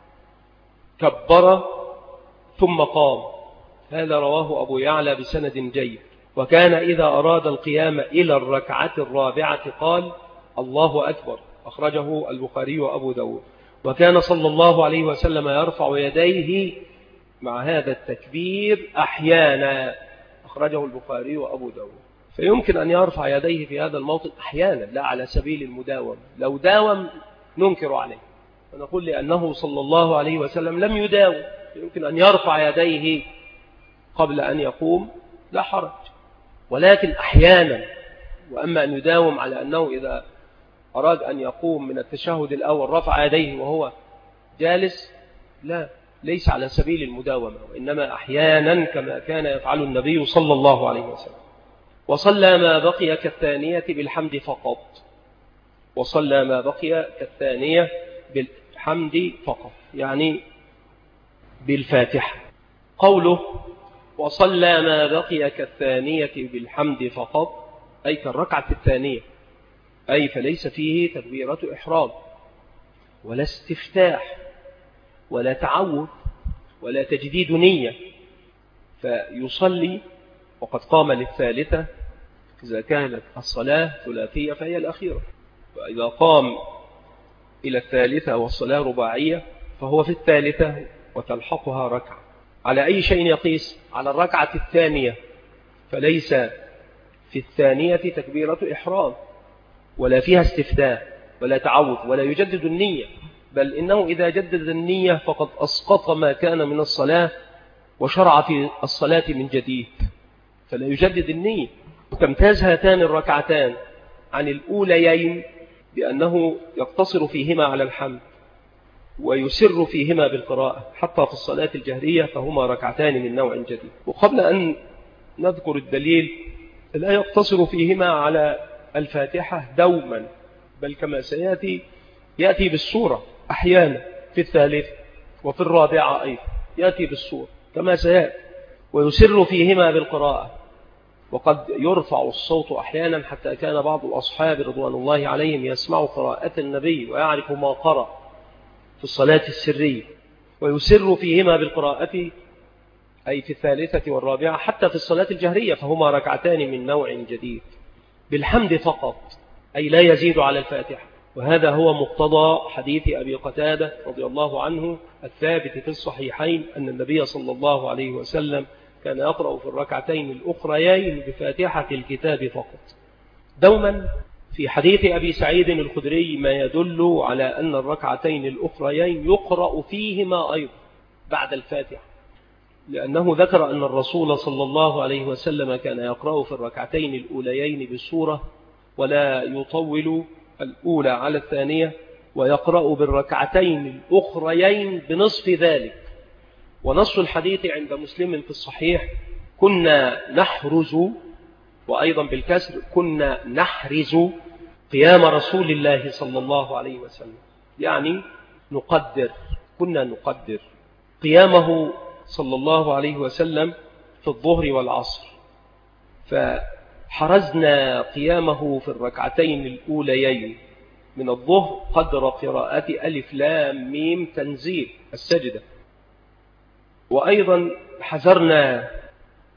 كبر ثم قام. هذا رواه أبو يعلى بسند جيد. وكان إذا أراد القيام إلى الركعة الرابعة قال: الله أكبر. أخرجه البخاري وأبو داود. وكان صلى الله عليه وسلم يرفع يديه مع هذا التكبير أحيانا. أخرجه البخاري وأبو داود. فيمكن أن يرفع يديه في هذا الموطن أحيانا، لا على سبيل المداوم. لو داوم ننكر عليه ونقول لأنه صلى الله عليه وسلم لم يداوم. يمكن أن يرفع يديه قبل أن يقوم لا حرج، ولكن أحيانا. وأما أن يداوم على أنه إذا أراد أن يقوم من التشهد الأول رفع يديه وهو جالس، لا، ليس على سبيل المداومة، وإنما أحيانا كما كان يفعل النبي صلى الله عليه وسلم. وصلى ما بقي كالثانية بالحمد فقط. وصلى ما بقي كالثانية بالحمد فقط، يعني بالفاتحة. قوله وصلى ما بقي كالثانية بالحمد فقط أي كالركعة الثانية، أي فليس فيه تكبيرة إحرام ولا استفتاح ولا تعوذ ولا تجديد نية، فيصلي وقد قام للثالثة إذا كانت الصلاة ثلاثية فهي الأخيرة، وإذا قام إلى الثالثة والصلاة رباعية فهو في الثالثة وتلحقها ركعة. على أي شيء يقيس؟ على الركعة الثانية، فليس في الثانية تكبيرة إحرام ولا فيها استفتاح ولا تعوذ ولا يجدد النية، بل إنه إذا جدد النية فقد أسقط ما كان من الصلاة وشرع في الصلاة من جديد، فلا يجدد النية. وتمتاز هاتان الركعتان عن الأوليين بأنه يقتصر فيهما على الحمد ويسر فيهما بالقراءة، حتى في الصلاة الجهرية فهما ركعتان من نوع جديد. وقبل أن نذكر الدليل، لا يقتصر فيهما على الفاتحة دوما، بل كما سيأتي يأتي بالسورة أحيانا في الثالث وفي الرابعة أيضا يأتي بالسورة كما سيأتي، ويسر فيهما بالقراءة. وقد يرفع الصوت أحيانا حتى كان بعض الأصحاب رضوان الله عليهم يسمع قراءة النبي ويعرف ما قرأ في الصلاة السرية، ويسر فيهما بالقراءة أي في الثالثة والرابعة حتى في الصلاة الجهرية، فهما ركعتان من نوع جديد بالحمد فقط، أي لا يزيد على الفاتحة. وهذا هو مقتضى حديث أبي قتادة رضي الله عنه الثابت في الصحيحين أن النبي صلى الله عليه وسلم كان يقرأ في الركعتين الأخريين بفاتحة الكتاب فقط. دوما في حديث أبي سعيد الخدري ما يدل على أن الركعتين الأخريين يقرأ فيهما أيضا بعد الفاتحة، لأنه ذكر أن الرسول صلى الله عليه وسلم كان يقرأ في الركعتين الأوليين بالسورة ولا يطول الأولى على الثانية، ويقرأ بالركعتين الأخريين بنصف ذلك. ونص الحديث عند مسلم في الصحيح كنا نحرز، وأيضا بالكسر كنا نحرز قيام رسول الله صلى الله عليه وسلم، يعني كنا نقدر قيامه صلى الله عليه وسلم في الظهر والعصر، فحرزنا قيامه في الركعتين الأوليين من الظهر قدر قراءة ألف لام ميم تنزيل السجدة. وأيضا حذرنا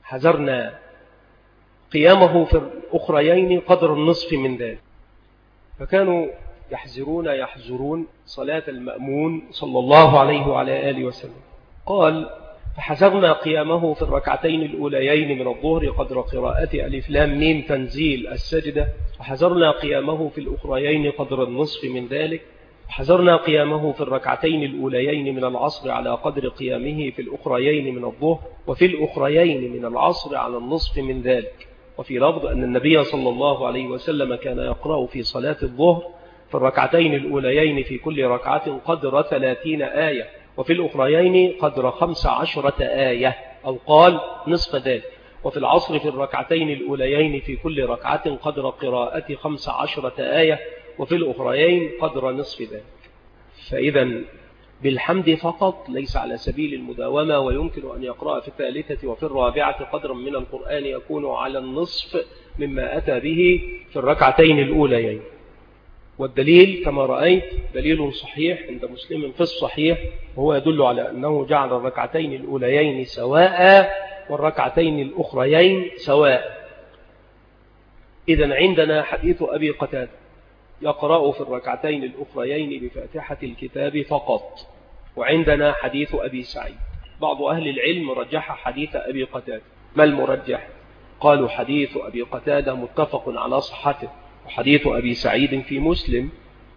حذرنا قيامه في الأخريين قدر النصف من ذلك، فكانوا يحذرون صلاة المأمون صلى الله عليه وعلى آله وسلم. قال: فحذرنا قيامه في الركعتين الأوليين من الظهر قدر قراءة ألف لام ميم تنزيل السجدة، وحذرنا قيامه في الأخريين قدر النصف من ذلك، وحذرنا قيامه في الركعتين الأوليين من العصر على قدر قيامه في الأخريين من الظهر، وفي الأخريين من العصر على النصف من ذلك. وفي لفظ أن النبي صلى الله عليه وسلم كان يقرأ في صلاة الظهر في الركعتين الأوليين في كل ركعة قدر 30 آية، وفي الأخريين قدر 15 آية، أو قال نصف ذلك. وفي العصر في الركعتين الأوليين في كل ركعة قدر قراءة 15 آية، وفي الأخريين قدر نصف ذلك. فإذا بالحمد فقط ليس على سبيل المداومة، ويمكن أن يقرأ في الثالثة وفي الرابعة قدرا من القرآن يكون على النصف مما أتى به في الركعتين الأوليين. والدليل كما رأيت دليل صحيح عند مسلم في الصحيح، وهو يدل على أنه جعل الركعتين الأوليين سواء والركعتين الأخريين سواء. إذن عندنا حديث أبي قتادة يقرأ في الركعتين الأخريين بفاتحة الكتاب فقط، وعندنا حديث أبي سعيد. بعض أهل العلم رجح حديث أبي قتادة. ما المرجح؟ قالوا حديث أبي قتادة متفق على صحته، وحديث أبي سعيد في مسلم،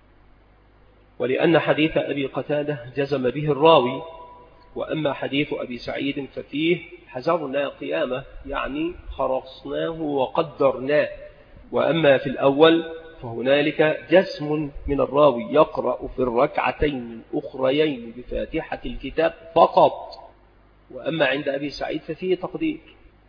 ولأن حديث أبي قتادة جزم به الراوي، وأما حديث أبي سعيد ففيه حذرنا قيامه، يعني خرصناه وقدرناه. وأما في الأول فهنالك جزم من الراوي يقرأ في الركعتين الأخريين بفاتحة الكتاب فقط، وأما عند أبي سعيد ففيه تقدير.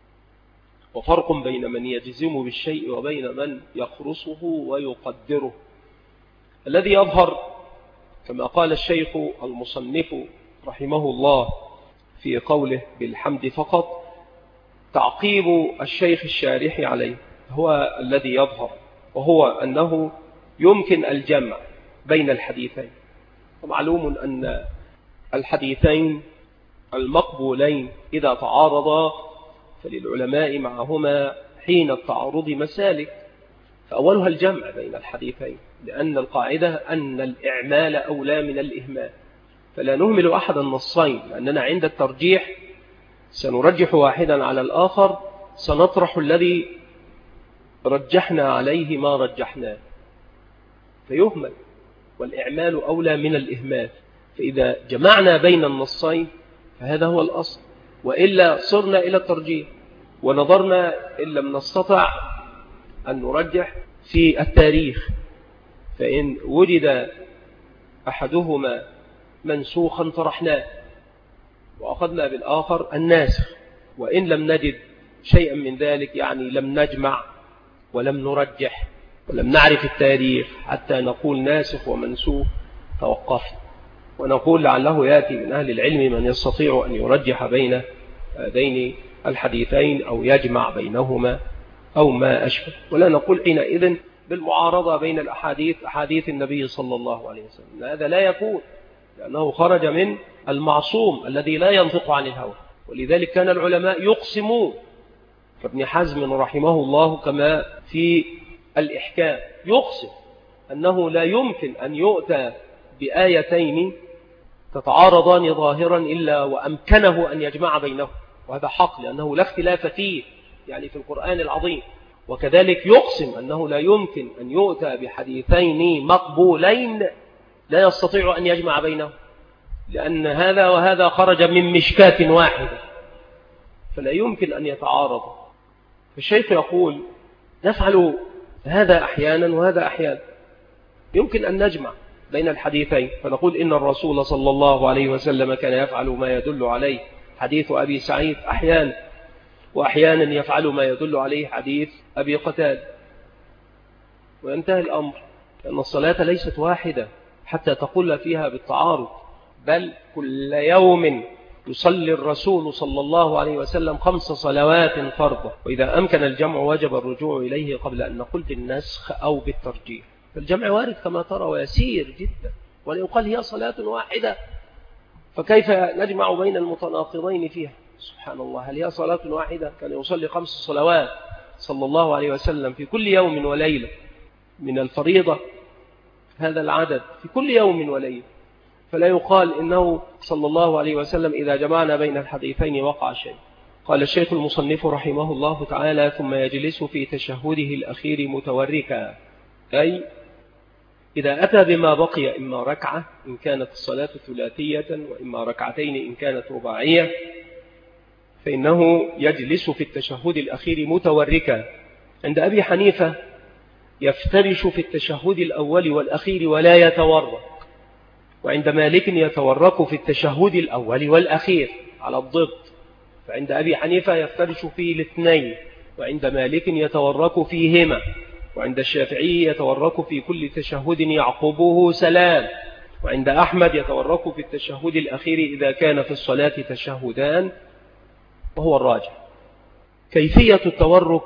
وفرق بين من يجزم بالشيء وبين من يخرصه ويقدره. الذي يظهر كما قال الشيخ المصنف رحمه الله في قوله بالحمد فقط تعقيب الشيخ الشارح عليه، هو الذي يظهر، وهو أنه يمكن الجمع بين الحديثين. ومعلوم أن الحديثين المقبولين إذا تعارضا فللعلماء معهما حين التعارض مسالك، فأولها الجمع بين الحديثين، لأن القاعدة أن الإعمال أولى من الإهمال، فلا نهمل أحد النصين، لأننا عند الترجيح سنرجح واحدا على الآخر، سنطرح الذي رجحنا عليه ما رجحناه فيهمل، والإعمال أولى من الإهمال. فإذا جمعنا بين النصين فهذا هو الأصل، وإلا صرنا إلى الترجيح ونظرنا إن لم نستطع أن نرجح في التاريخ، فإن وجد أحدهما منسوخا طرحناه وأخذنا بالآخر الناسخ، وإن لم نجد شيئا من ذلك يعني لم نجمع ولم نرجح ولم نعرف التاريخ حتى نقول ناسخ ومنسوخ توقفنا، ونقول لعله يأتي من أهل العلم من يستطيع أن يرجح بين هذين الحديثين أو يجمع بينهما أو ما أشبه، ولا نقول حينئذ بالمعارضة بين أحاديث النبي صلى الله عليه وسلم. هذا لا يكون، لأنه خرج من المعصوم الذي لا ينطق عن الهوى. ولذلك كان العلماء يقسمون، فابن حزم رحمه الله كما في الإحكام يقسم أنه لا يمكن أن يؤتى بآيتين تتعارضان ظاهرا إلا وأمكنه أن يجمع بينهم، وهذا حق لأنه لا اختلاف فيه يعني في القرآن العظيم. وكذلك يقسم أنه لا يمكن أن يؤتى بحديثين مقبولين لا يستطيع أن يجمع بينهم، لأن هذا وهذا خرج من مشكاة واحدة فلا يمكن أن يتعارض. فالشيخ يقول نفعل هذا أحيانا وهذا أحيانا، يمكن أن نجمع بين الحديثين فنقول إن الرسول صلى الله عليه وسلم كان يفعل ما يدل عليه حديث أبي سعيد أحيانا، وأحيانا يفعل ما يدل عليه حديث أبي قتادة، وينتهي الأمر، لأن الصلاة ليست واحدة حتى تقول فيها بالتعارض، بل كل يوم يصلي الرسول صلى الله عليه وسلم 5 صلوات فرضا، وإذا أمكن الجمع وجب الرجوع إليه قبل أن نقول بالنسخ أو بالترجيح. فالجمع وارد كما ترى ويسير جدا، ولو قال هي صلاة واحدة فكيف نجمع بين المتناقضين فيها؟ سبحان الله، هل هي صلاة واحدة؟ كان يصلي 5 صلوات صلى الله عليه وسلم في كل يوم وليلة، من الفريضة هذا العدد في كل يوم وليلة، فلا يقال إنه صلى الله عليه وسلم إذا جمعنا بين الحديثين وقع شيء. قال الشيخ المصنف رحمه الله تعالى: ثم يجلس في تشهده الأخير متوركا، أي إذا أتى بما بقي إما ركعة إن كانت الصلاة ثلاثية وإما ركعتين إن كانت رباعية، فإنه يجلس في التشهد الأخير متوركا. عند أبي حنيفة يفترش في التشهد الأول والأخير ولا يتورك، وعند مالك يتورك في التشهد الأول والأخير على الضد، فعند أبي حنيفة يفترش فيه الاثنين، وعند مالك يتورك فيهما، وعند الشافعي يتورك في كل تشهد يعقبه سلام، وعند أحمد يتورك في التشهد الأخير إذا كان في الصلاة تشهدان، وهو الراجح. كيفية التورك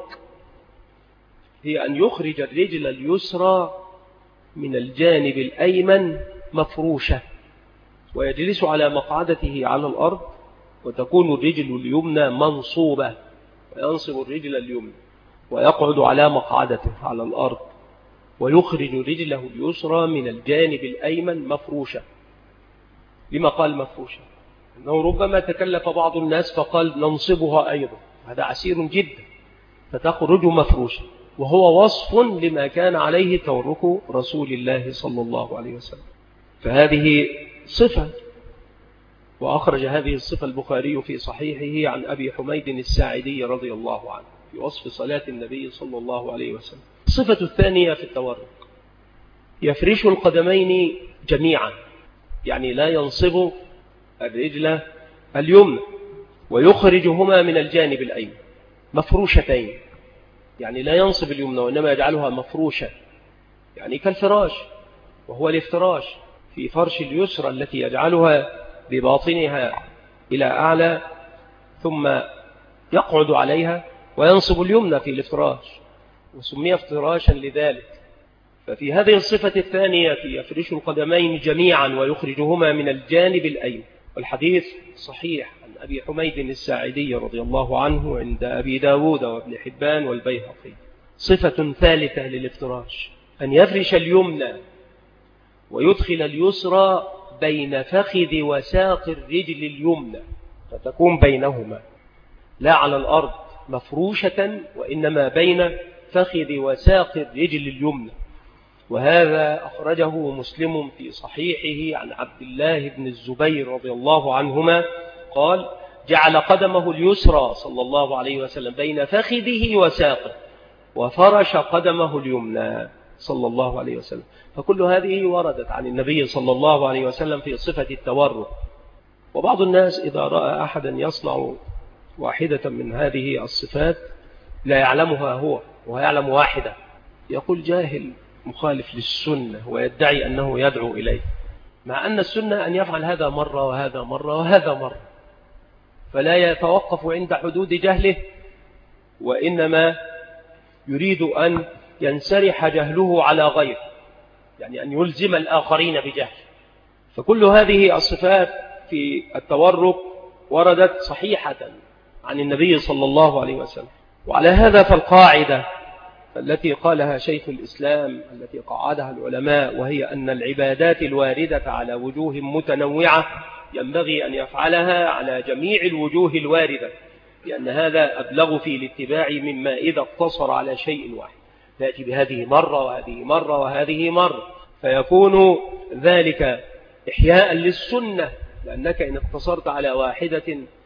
هي أن يخرج الرجل اليسرى من الجانب الأيمن مفروشة، ويجلس على مقعدته على الأرض، وتكون الرجل اليمنى منصوبة، وينصب الرجل اليمنى ويقعد على مقعدته على الأرض، ويخرج رجله اليسرى من الجانب الأيمن مفروشة. لما قال مفروشة؟ أنه ربما تكلف بعض الناس فقال ننصبها أيضا، هذا عسير جدا، فتخرج مفروشة، وهو وصف لما كان عليه تورك رسول الله صلى الله عليه وسلم، فهذه صفة. وأخرج هذه الصفة البخاري في صحيحه عن أبي حميد الساعدي رضي الله عنه في وصف صلاة النبي صلى الله عليه وسلم. الصفة الثانية في التورك: يفرش القدمين جميعا، يعني لا ينصب الرجل اليمنى، ويخرجهما من الجانب الأيمن مفروشتين، يعني لا ينصب اليمنى وإنما يجعلها مفروشة، يعني كالفراش، وهو الافتراش في فرش اليسرى التي يجعلها بباطنها إلى أعلى ثم يقعد عليها، وينصب اليمنى في الافتراش، وسمي افتراشا لذلك. ففي هذه الصفة الثانية يفرش القدمين جميعا ويخرجهما من الجانب الأيمن، والحديث صحيح عن أبي حميد الساعدي رضي الله عنه عند أبي داود وابن حبان والبيهقي. صفة ثالثة للافتراش: أن يفرش اليمنى ويدخل اليسرى بين فخذ وساق الرجل اليمنى، فتكون بينهما لا على الأرض مفروشة، وإنما بين فخذ وساق الرجل اليمنى. وهذا أخرجه مسلم في صحيحه عن عبد الله بن الزبير رضي الله عنهما قال: جعل قدمه اليسرى صلى الله عليه وسلم بين فخذه وساقه، وفرش قدمه اليمنى صلى الله عليه وسلم. فكل هذه وردت عن النبي صلى الله عليه وسلم في صفة التورك. وبعض الناس إذا رأى أحدا يصنع واحدة من هذه الصفات لا يعلمها هو ويعلم واحدة، يقول جاهل مخالف للسنة، ويدعي أنه يدعو إليه، مع أن السنة أن يفعل هذا مرة وهذا مرة وهذا مرة، فلا يتوقف عند حدود جهله، وإنما يريد أن ينسرح جهله على غيره، يعني أن يلزم الآخرين بجهل. فكل هذه الصفات في التورك وردت صحيحة عن النبي صلى الله عليه وسلم. وعلى هذا فالقاعدة التي قالها شيخ الإسلام التي قعدها العلماء، وهي أن العبادات الواردة على وجوه متنوعة ينبغي أن يفعلها على جميع الوجوه الواردة، لأن هذا أبلغ في الاتباع مما إذا اقتصر على شيء واحد، تأتي بهذه مرة وهذه مرة وهذه مرة، فيكون ذلك إحياء للسنة، لأنك إن اقتصرت على واحدة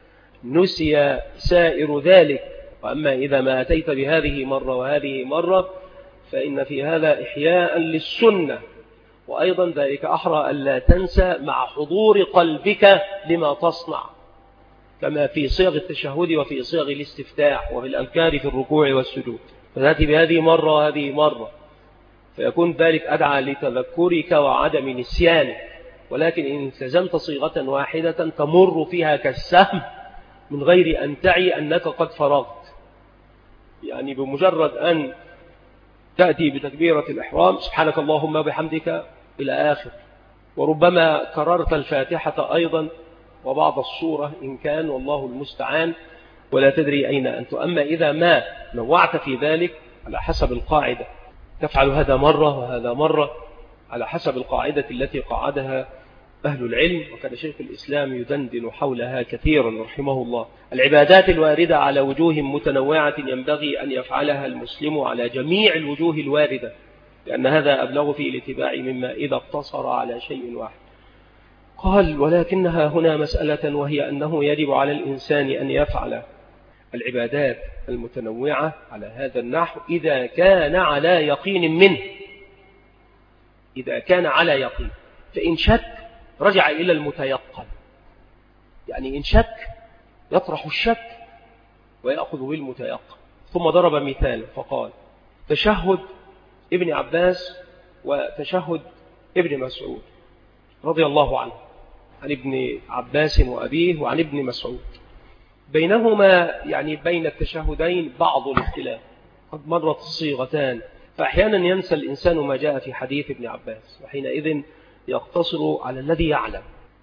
نسي سائر ذلك. وأما إذا ما أتيت بهذه مرة وهذه مرة فإن في هذا إحياء للسنة، وأيضا ذلك أحرى ألا تنسى مع حضور قلبك لما تصنع، كما في صيغ التشهد وفي صيغ الاستفتاح وفي الأذكار في الركوع والسجود، فتأتي بهذه مرة وهذه مرة، فيكون ذلك أدعى لتذكرك وعدم نسيانك. ولكن إن التزمت صيغة واحدة تمر فيها كالسهم من غير أن تعي أنك قد فرغت، يعني بمجرد أن تأتي بتكبيرة الإحرام سبحانك اللهم بحمدك إلى آخر، وربما كررت الفاتحة أيضا، وبعض الصورة إن كان، والله المستعان، ولا تدري أين أنت. أما إذا ما نوعت في ذلك على حسب القاعدة، تفعل هذا مرة وهذا مرة على حسب القاعدة التي قاعدها أهل العلم، وكان شيخ الإسلام يدندن حولها كثيرا رحمه الله. العبادات الواردة على وجوه متنوعة ينبغي أن يفعلها المسلم على جميع الوجوه الواردة، لأن هذا أبلغ في الاتباع مما إذا اقتصر على شيء واحد. قال: ولكنها هنا مسألة، وهي أنه يجب على الإنسان أن يفعل العبادات المتنوعة على هذا النحو إذا كان على يقين منه، إذا كان على يقين. فإن شك رجع إلى المتيقن، يعني إن شك يطرح الشك ويأخذ بالمتيقن. ثم ضرب مثال فقال: تشهد ابن عباس وتشهد ابن مسعود رضي الله عنه، عن ابن عباس وأبيه وعن ابن مسعود، بينهما يعني بين التشهدين بعض الاختلاف، قد مرت الصيغتان، فأحيانا ينسى الإنسان ما جاء في حديث ابن عباس، وحينئذ يقتصر على الذي يعلم.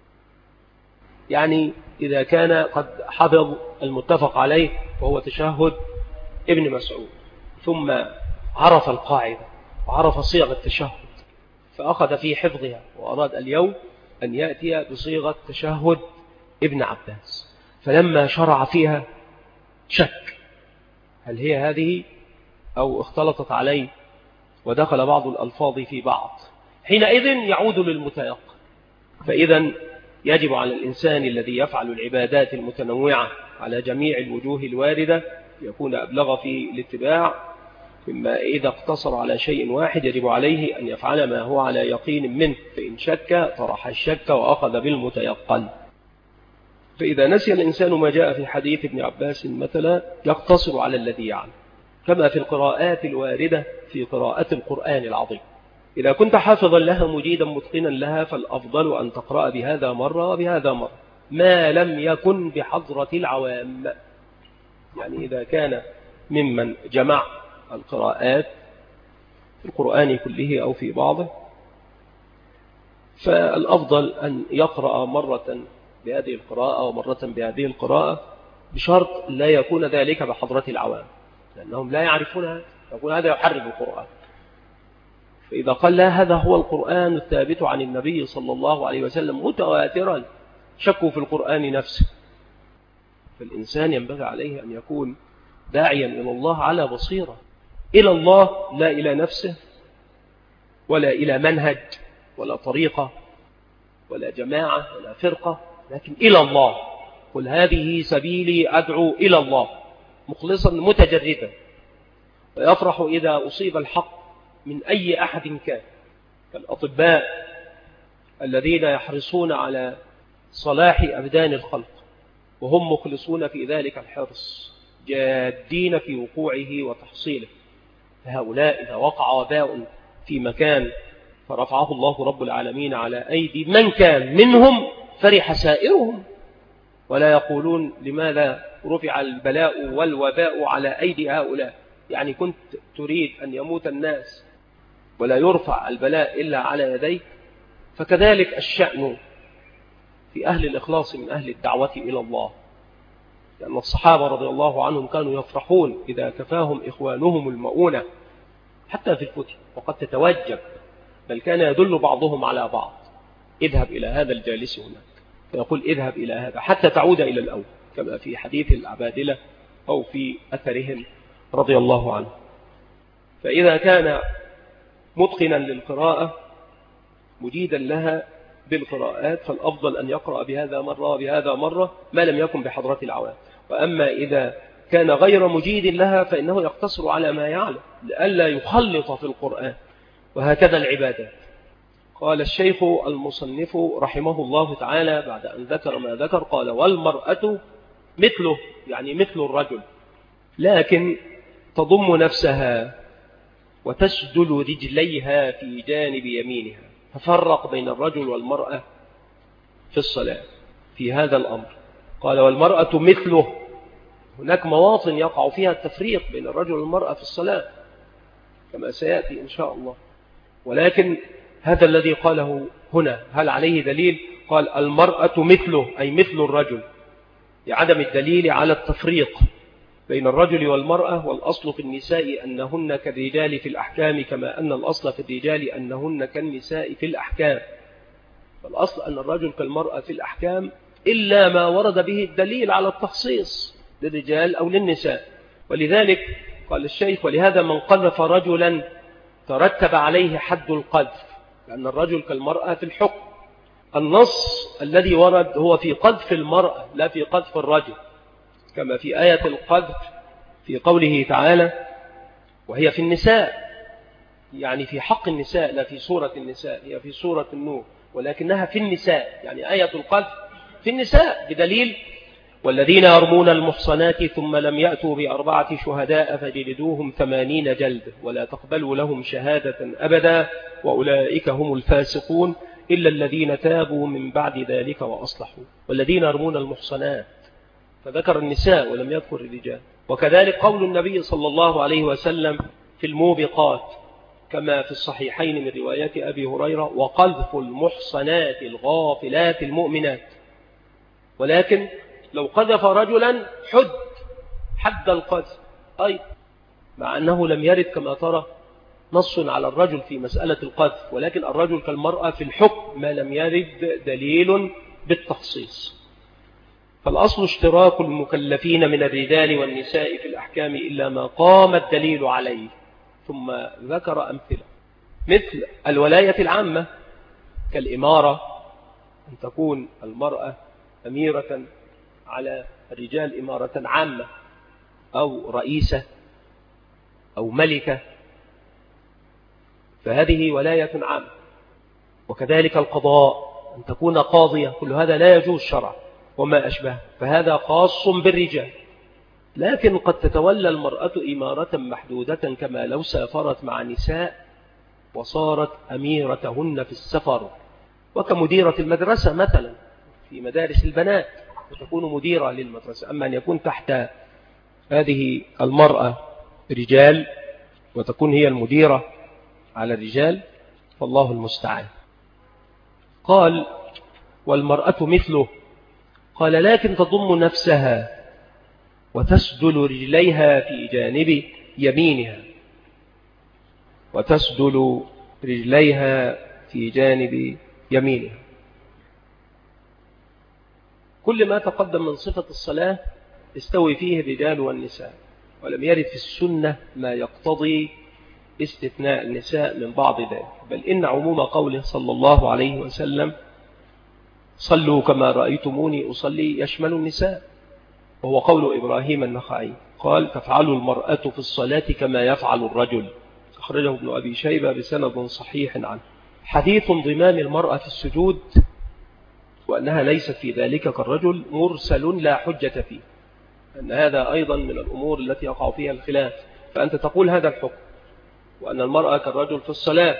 يعني إذا كان قد حفظ المتفق عليه وهو تشهد ابن مسعود، ثم عرف القاعدة وعرف صيغ التشهد فأخذ في حفظها، وأراد اليوم أن يأتي بصيغة تشهد ابن عباس، فلما شرع فيها شك هل هي هذه أو اختلطت عليه ودخل بعض الألفاظ في بعض، حينئذ يعود للمتيقن. فإذا يجب على الإنسان الذي يفعل العبادات المتنوعة على جميع الوجوه الواردة يكون أبلغ في الاتباع مما إذا اقتصر على شيء واحد يجب عليه أن يفعل ما هو على يقين منه، فإن شك طرح الشك وأخذ بالمتيقن. فإذا نسي الإنسان ما جاء في حديث ابن عباس مثلا يقتصر على الذي يعلم، كما في القراءات الواردة في قراءة القرآن العظيم. إذا كنت حافظا لها مجيدا متقنا لها فالأفضل أن تقرأ بهذا مرة وبهذا مرة، ما لم يكن بحضرة العوام. يعني إذا كان ممن جمع القراءات في القرآن كله أو في بعضه، فالأفضل أن يقرأ مرة بهذه القراءة ومرة بهذه القراءة، بشرط لا يكون ذلك بحضرة العوام، لأنهم لا يعرفونها، يقول هذا يحرف القرآن. فإذا قال لا هذا هو القرآن الثابت عن النبي صلى الله عليه وسلم متواترا، شكوا في القرآن نفسه. فالإنسان ينبغي عليه أن يكون داعيا إلى الله على بصيرة، إلى الله لا إلى نفسه ولا إلى منهج ولا طريقة ولا جماعة ولا فرقة، لكن إلى الله. قل هذه سبيلي أدعو إلى الله مخلصا متجردا، ويفرح إذا أصيب الحق من أي أحد كان، كالأطباء الذين يحرصون على صلاح أبدان الخلق وهم مخلصون في ذلك الحرص، جادين في وقوعه وتحصيله. فهؤلاء إذا وقع وباء في مكان فرفعه الله رب العالمين على أيدي من كان منهم فرح سائرهم، ولا يقولون لماذا رفع البلاء والوباء على أيدي هؤلاء، يعني كنت تريد أن يموت الناس ولا يرفع البلاء إلا على يديك. فكذلك الشأن في أهل الإخلاص من أهل الدعوة إلى الله، لأن الصحابة رضي الله عنهم كانوا يفرحون إذا كفاهم إخوانهم المؤونة حتى في الفتن، وقد تتوجب، بل كان يدل بعضهم على بعض: اذهب إلى هذا الجالس هناك، فيقول اذهب إلى هذا حتى تعود إلى الأول، كما في حديث العبادلة أو في أثرهم رضي الله عنه. فإذا كان متقنا للقراءة مجيدا لها بالقراءات فالأفضل أن يقرأ بهذا مرة وبهذا مرة ما لم يكن بحضرة العوام. وأما إذا كان غير مجيد لها فإنه يقتصر على ما يعلم لئلا يخلط في القرآن. وهكذا العبادات. قال الشيخ المصنف رحمه الله تعالى بعد أن ذكر ما ذكر قال: والمرأة مثله، يعني مثل الرجل، لكن تضم نفسها وتسدل رجليها في جانب يمينها. ففرق بين الرجل والمرأة في الصلاة في هذا الأمر. قال: والمرأة مثله. هناك مواطن يقع فيها التفريق بين الرجل والمرأة في الصلاة كما سيأتي إن شاء الله، ولكن هذا الذي قاله هنا هل عليه دليل؟ قال المرأة مثله أي مثل الرجل، لعدم الدليل على التفريق بين الرجل والمرأة، والأصل في النساء أنهن كالرجال في الأحكام كما أن الأصل في الرجال أنهن كالنساء في الأحكام. فالأصل أن الرجل كالمرأة في الأحكام إلا ما ورد به الدليل على التخصيص للرجال أو للنساء. ولذلك قال الشيخ ولهذا من قذف رجلا ترتب عليه حد القذف، لأن الرجل كالمرأة في الحكم. النص الذي ورد هو في قذف المرأة لا في قذف الرجل، كما في آية القذف في قوله تعالى وهي في النساء، يعني في حق النساء لا في سورة النساء، هي في سورة النور ولكنها في النساء، يعني آية القذف في النساء بدليل والذين يرمون المحصنات ثم لم يأتوا ب4 شهداء فجلدوهم 80 جلدة ولا تقبلوا لهم شهادة أبدا وأولئك هم الفاسقون إلا الذين تابوا من بعد ذلك وأصلحوا. والذين يرمون المحصنات فذكر النساء ولم يذكر الرجال. وكذلك قول النبي صلى الله عليه وسلم في الموبقات كما في الصحيحين من رواية أبي هريرة وقذف المحصنات الغافلات المؤمنات. ولكن لو قذف رجلا حد القذف أي مع أنه لم يرد كما ترى نص على الرجل في مسألة القذف، ولكن الرجل كالمرأة في الحكم ما لم يرد دليل بالتخصيص. فالأصل اشتراك المكلفين من الرجال والنساء في الأحكام إلا ما قام الدليل عليه. ثم ذكر أمثلة مثل الولاية العامة كالإمارة، أن تكون المرأة أميرة على الرجال إمارة عامة، أو رئيسة أو ملكة، فهذه ولاية عامة. وكذلك القضاء أن تكون قاضية، كل هذا لا يجوز شرعا وما أشبه، فهذا خاص بالرجال. لكن قد تتولى المرأة إمارة محدودة كما لو سافرت مع نساء وصارت أميرتهن في السفر، وكمديرة المدرسة مثلا في مدارس البنات وتكون مديرة للمدرسة. أما أن يكون تحت هذه المرأة رجال وتكون هي المديرة على الرجال فالله المستعان. قال والمرأة مثله، قال لكن تضم نفسها وتسدل رجليها في جانب يمينها، وتسدل رجليها في جانب يمينها. كل ما تقدم من صفة الصلاة استوي فيه الرجال والنساء، ولم يرد في السنة ما يقتضي استثناء النساء من بعض ذلك، بل إن عموم قوله صلى الله عليه وسلم صلوا كما رأيتموني أصلي يشمل النساء، وهو قول إبراهيم النخعي قال تفعل المرأة في الصلاة كما يفعل الرجل، أخرجه ابن أبي شيبة بسند صحيح عنه. حديث انضمام المرأة في السجود وأنها ليست في ذلك كالرجل مرسل لا حجة فيه، أن هذا أيضا من الأمور التي يقع فيها الخلاف. فأنت تقول هذا الحكم وأن المرأة كالرجل في الصلاة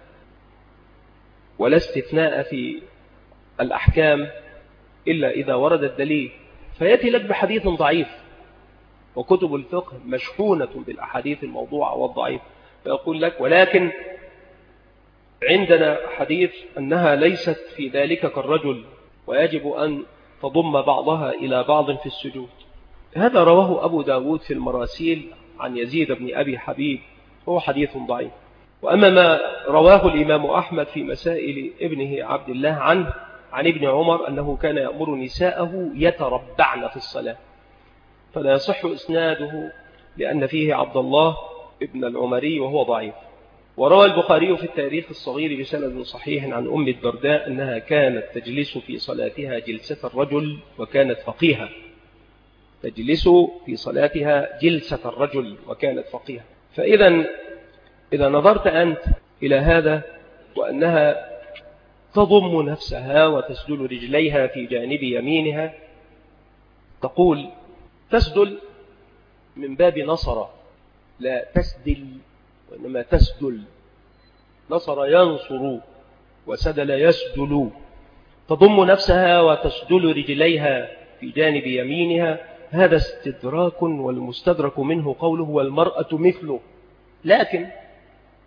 ولا استثناء في الأحكام إلا إذا ورد الدليل، فيأتي لك بحديث ضعيف، وكتب الفقه مشحونة بالأحاديث الموضوعة والضعيف، فيقول لك ولكن عندنا حديث أنها ليست في ذلك كالرجل ويجب أن تضم بعضها إلى بعض في السجود. هذا رواه أبو داود في المراسيل عن يزيد بن أبي حبيب، هو حديث ضعيف. وأما ما رواه الإمام أحمد في مسائل ابنه عبد الله عنه عن ابن عمر أنه كان يأمر نساءه يتربعن في الصلاة، فلا يصح إسناده لأن فيه عبد الله ابن العمري وهو ضعيف. وروى البخاري في التاريخ الصغير بسند صحيح عن أم الدرداء أنها كانت تجلس في صلاتها جلسة الرجل وكانت فقيهة، تجلس في صلاتها جلسة الرجل وكانت فقيهة. إذا نظرت أنت إلى هذا وأنها تضم نفسها وتسدل رجليها في جانب يمينها، تقول تسدل من باب نصر، لا تسدل وإنما تسدل، نصر ينصر وسدل يسدل. تضم نفسها وتسدل رجليها في جانب يمينها، هذا استدراك، والمستدرك منه قوله والمرأة مثله. لكن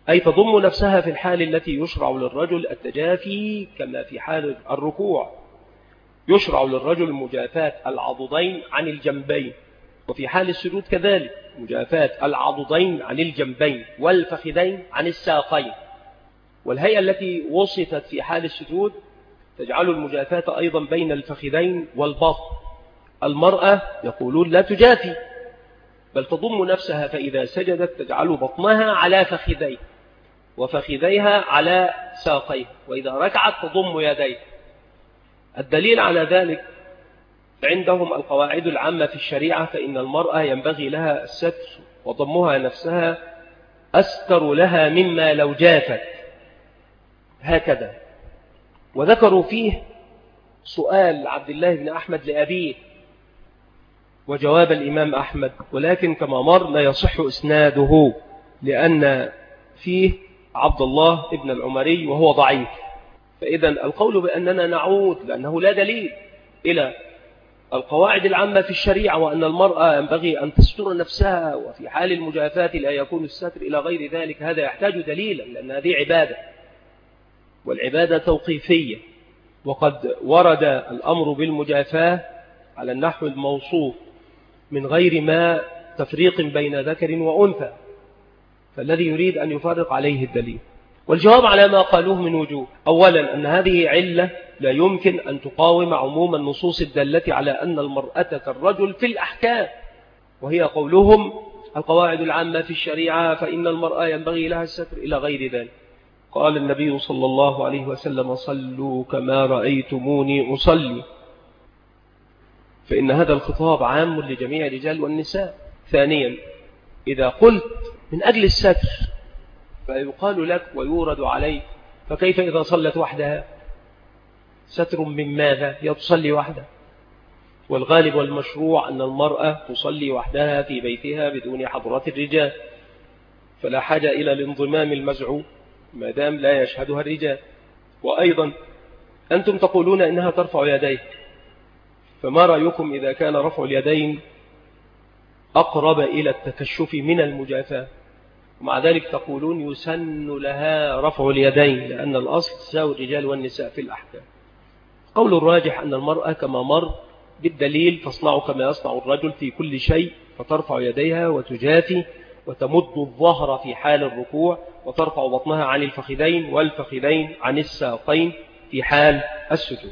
أي تضم نفسها في الحال التي يشرع للرجل التجافي، كما في حال الركوع يشرع للرجل مجافاة العضدين عن الجنبين، وفي حال السجود كذلك مجافاة العضدين عن الجنبين والفخذين عن الساقين. والهيئة التي وصفت في حال السجود تجعل المجافاة أيضا بين الفخذين والبطن. المرأة يقولون لا تجافي، بل تضم نفسها، فإذا سجدت تجعل بطنها على فخذيه وفخذيها على ساقيه، وإذا ركعت تضم يديه. الدليل على ذلك عندهم القواعد العامة في الشريعة، فإن المرأة ينبغي لها الستر، وضمها نفسها أستر لها مما لو جافت، هكذا. وذكروا فيه سؤال عبد الله بن أحمد لأبيه وجواب الإمام أحمد، ولكن كما مر لا يصح إسناده، لأن فيه عبد الله ابن العمري وهو ضعيف. فإذا القول بأننا نعود لأنه لا دليل إلى القواعد العامة في الشريعة، وأن المرأة ينبغي أن تستر نفسها، وفي حال المجافاة لا يكون الستر إلى غير ذلك، هذا يحتاج دليلا، لأن هذه عبادة، والعبادة توقيفية. وقد ورد الأمر بالمجافاة على النحو الموصوف من غير ما تفريق بين ذكر وأنثى، فالذي يريد أن يفرق عليه الدليل. والجواب على ما قالوه من وجوه: أولا أن هذه علة لا يمكن أن تقاوم عموم النصوص الدالة على أن المرأة كالرجل في الأحكام، وهي قولهم القواعد العامة في الشريعة فإن المرأة ينبغي لها الستر إلى غير ذلك. قال النبي صلى الله عليه وسلم: صلوا كما رأيتموني أصلي، فإن هذا الخطاب عام لجميع الرجال والنساء. ثانيا، إذا قلت من أجل الستر فيقال لك ويورد عليك، فكيف إذا صلت وحدها؟ ستر من ماذا؟ هي تصلي وحدها، والغالب والمشروع أن المرأة تصلي وحدها في بيتها بدون حضرة الرجال، فلا حاجة إلى الانضمام المزعوم ما دام لا يشهدها الرجال. وأيضا أنتم تقولون إنها ترفع يديه، فما رأيكم إذا كان رفع اليدين أقرب إلى التكشف من المجافاة؟ ومع ذلك تقولون يسن لها رفع اليدين، لأن الأصل تساوي الرجال والنساء في الأحكام. قول الراجح أن المرأة كما مر بالدليل تصنع كما يصنع الرجل في كل شيء، فترفع يديها وتجافي وتمد الظهر في حال الركوع، وترفع بطنها عن الفخذين والفخذين عن الساقين في حال السجود،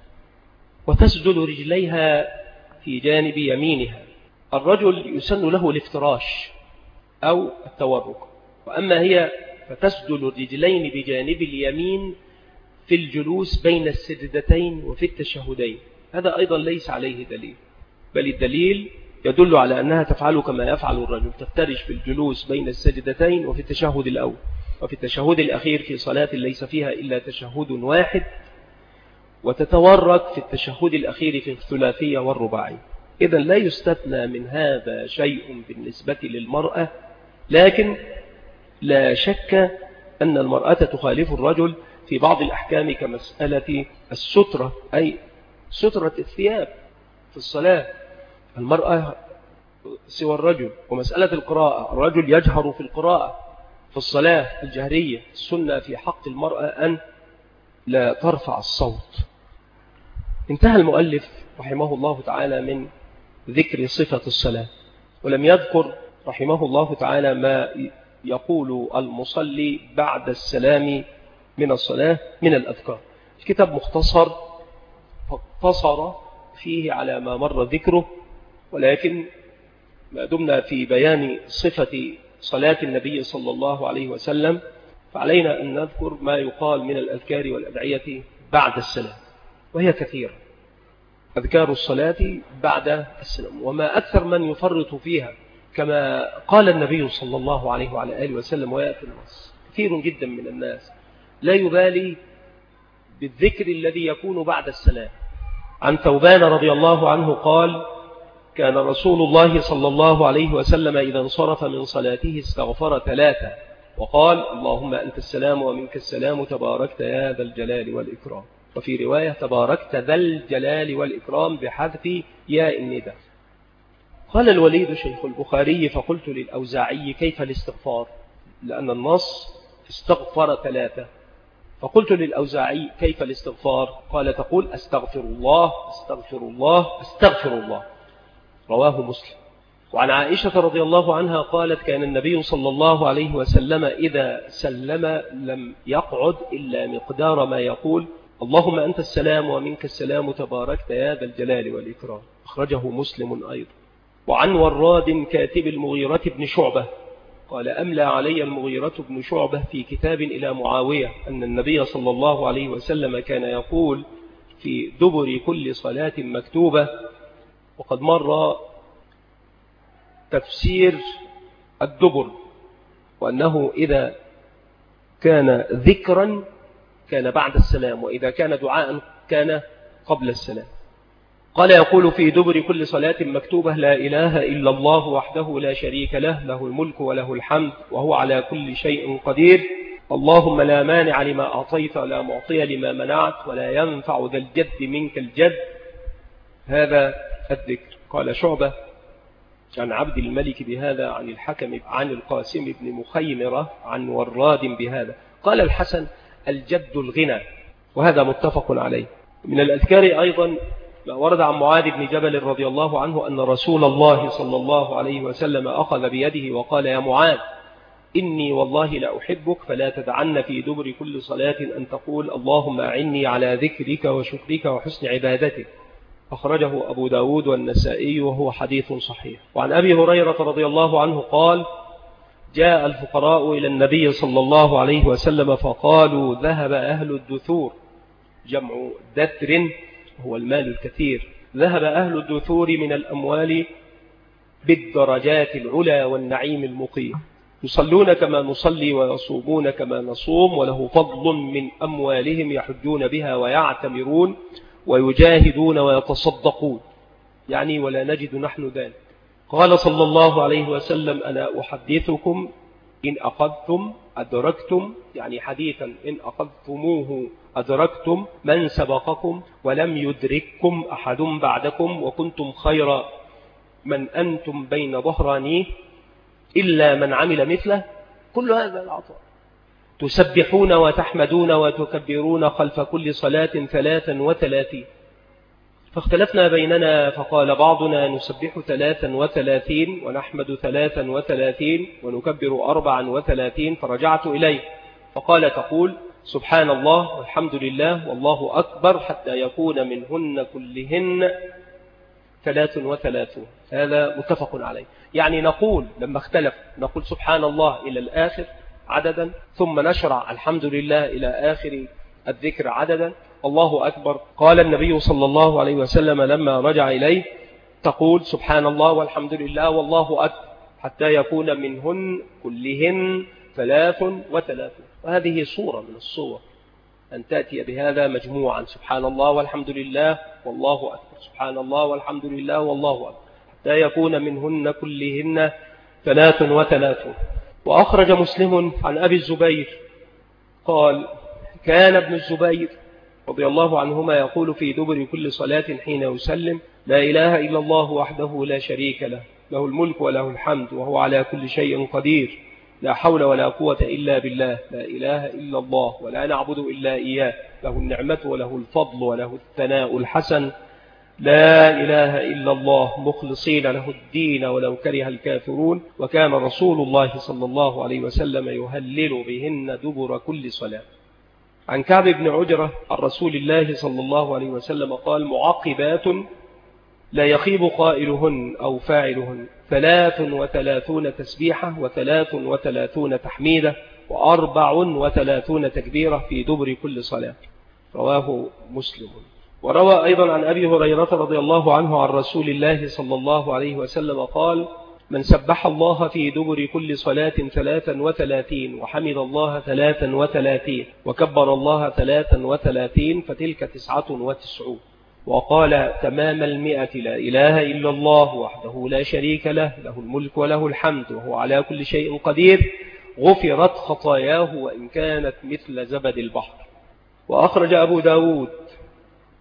وتسجل رجليها في جانب يمينها. الرجل يسن له الافتراش أو التورك، وأما هي فتسجل الرجلين بجانب اليمين في الجلوس بين السجدتين وفي التشهدين. هذا أيضا ليس عليه دليل، بل الدليل يدل على أنها تفعل كما يفعل الرجل، تفترش في الجلوس بين السجدتين وفي التشهد الأول وفي التشهد الأخير في صلاة ليس فيها إلا تشهد واحد، وتتورك في التشهد الأخير في الثلاثية والرباعية. إذن لا يستثنى من هذا شيء بالنسبة للمرأة، لكن لا شك أن المرأة تخالف الرجل في بعض الأحكام، كمسألة السترة، أي سترة الثياب في الصلاة، المرأة سوى الرجل. ومسألة القراءة، الرجل يجهر في القراءة في الصلاة الجهرية، السنة في حق المرأة أن لا ترفع الصوت. انتهى المؤلف رحمه الله تعالى من ذكر صفة الصلاة، ولم يذكر رحمه الله تعالى ما يقول المصلي بعد السلام من الصلاة من الأذكار. الكتاب مختصر فاقتصر فيه على ما مر ذكره، ولكن ما دمنا في بيان صفة صلاة النبي صلى الله عليه وسلم، فعلينا أن نذكر ما يقال من الأذكار والأدعية بعد السلام، وهي كثيرة. أذكار الصلاة بعد السلام، وما أكثر من يفرط فيها، كما قال النبي صلى الله عليه وعلى آله وسلم ويأتي الناس. كثير جدا من الناس لا يبالي بالذكر الذي يكون بعد السلام. عن ثوبان رضي الله عنه قال: كان رسول الله صلى الله عليه وسلم إذا انصرف من صلاته استغفر 3 وقال: اللهم أنت السلام ومنك السلام تباركت يا ذا الجلال والإكرام. وفي رواية تباركت ذا الجلال والإكرام بحذف ياء الندى. قال الوليد شيخ البخاري: فقلت للأوزاعي: كيف الاستغفار؟ لأن النص استغفر 3. فقلت للأوزاعي: كيف الاستغفار؟ قال: تقول: أستغفر الله أستغفر الله أستغفر الله. رواه مسلم. وعن عائشة رضي الله عنها قالت: كان النبي صلى الله عليه وسلم إذا سلم لم يقعد إلا مقدار ما يقول: اللهم أنت السلام ومنك السلام تباركت يا ذا الجلال والإكرام. أخرجه مسلم أيضا. وعن وراد كاتب المغيرة بن شعبة قال: أملى علي المغيرة بن شعبة في كتاب إلى معاوية أن النبي صلى الله عليه وسلم كان يقول في دبر كل صلاة مكتوبة. وقد مر تفسير الدبر، وأنه إذا كان ذكرا كان بعد السلام، وإذا كان دعاء كان قبل السلام. قال: يقول في دبر كل صلاة مكتوبة: لا إله إلا الله وحده لا شريك له، له الملك وله الحمد وهو على كل شيء قدير، اللهم لا مانع لما أعطيت ولا معطي لما منعت ولا ينفع ذا الجد منك الجد. هذا الذكر. قال شعبة عن عبد الملك بهذا، عن الحكم عن القاسم بن مخيمرة عن وراد بهذا. قال الحسن: الجد الغنى، وهذا متفق عليه. من الأذكار أيضا ما ورد عن معاذ بن جبل رضي الله عنه أن رسول الله صلى الله عليه وسلم أخذ بيده وقال: يا معاذ، إني والله لأحبك، فلا تدعن في دبر كل صلاة أن تقول: اللهم أعني على ذكرك وشكرك وحسن عبادتك. أخرجه أبو داود والنسائي وهو حديث صحيح. وعن أبي هريرة رضي الله عنه قال: جاء الفقراء إلى النبي صلى الله عليه وسلم فقالوا: ذهب أهل الدثور، جمع دثر هو المال الكثير، ذهب أهل الدثور من الأموال بالدرجات العلا والنعيم المقيم، يصلون كما نصلي ويصومون كما نصوم، وله فضل من أموالهم يحجون بها ويعتمرون ويجاهدون ويتصدقون، يعني ولا نجد نحن ذلك. قال صلى الله عليه وسلم: أنا أحدثكم إن أخذتم أدركتم، يعني حديثا إن أخذتموه أدركتم من سبقكم ولم يدرككم أحد بعدكم، وكنتم خير من أنتم بين ظهرانيه إلا من عمل مثله. كل هذا العطاء. تسبحون وتحمدون وتكبرون خلف كل صلاة 33. فاختلفنا بيننا، فقال بعضنا: نسبح 33 ونحمد 33 ونكبر 34. فرجعت إليه فقال: تقول سبحان الله والحمد لله والله أكبر حتى يكون منهن كلهن 33. هذا متفق عليه. يعني نقول لما اختلف نقول سبحان الله إلى الآخر عددا، ثم نشرع الحمد لله إلى آخر الذكر عددا. الله أكبر. قال النبي صلى الله عليه وسلم لما رجع إليه: تقول سبحان الله والحمد لله والله أكبر حتى يكون منهن كلهن 33. وهذه صورة من الصور أن تأتي بهذا مجموعا: سبحان الله والحمد لله والله أكبر، سبحان الله والحمد لله والله أكبر، حتى يكون منهن كلهن 33. وأخرج مسلم عن أبي الزبير قال: كان ابن الزبير رضي الله عنهما يقول في دبر كل صلاة حين يسلم: لا إله إلا الله وحده لا شريك له، له الملك وله الحمد وهو على كل شيء قدير، لا حول ولا قوة إلا بالله، لا إله إلا الله ولا نعبد إلا إياه، له النعمة وله الفضل وله الثناء الحسن، لا إله إلا الله مخلصين له الدين ولو كره الكافرون. وكان رسول الله صلى الله عليه وسلم يهلل بهن دبر كل صلاة. عن كعب بن عجرة عن رسول الله صلى الله عليه وسلم قال: معقبات لا يخيب قائلهن أو فاعلهن 33 تسبيحة 33 تحميدة 34 تكبيرة في دبر كل صلاة. رواه مسلم. وروى أيضا عن أبي هريرة رضي الله عنه عن رسول الله صلى الله عليه وسلم قال: من سبح الله في دبر كل صلاة 33 وحمد الله 33 وكبر الله 33 فتلك 99. وقال: تمام 100: لا إله إلا الله وحده لا شريك له، له الملك وله الحمد وهو على كل شيء قدير، غفرت خطاياه وإن كانت مثل زبد البحر. وأخرج أبو داود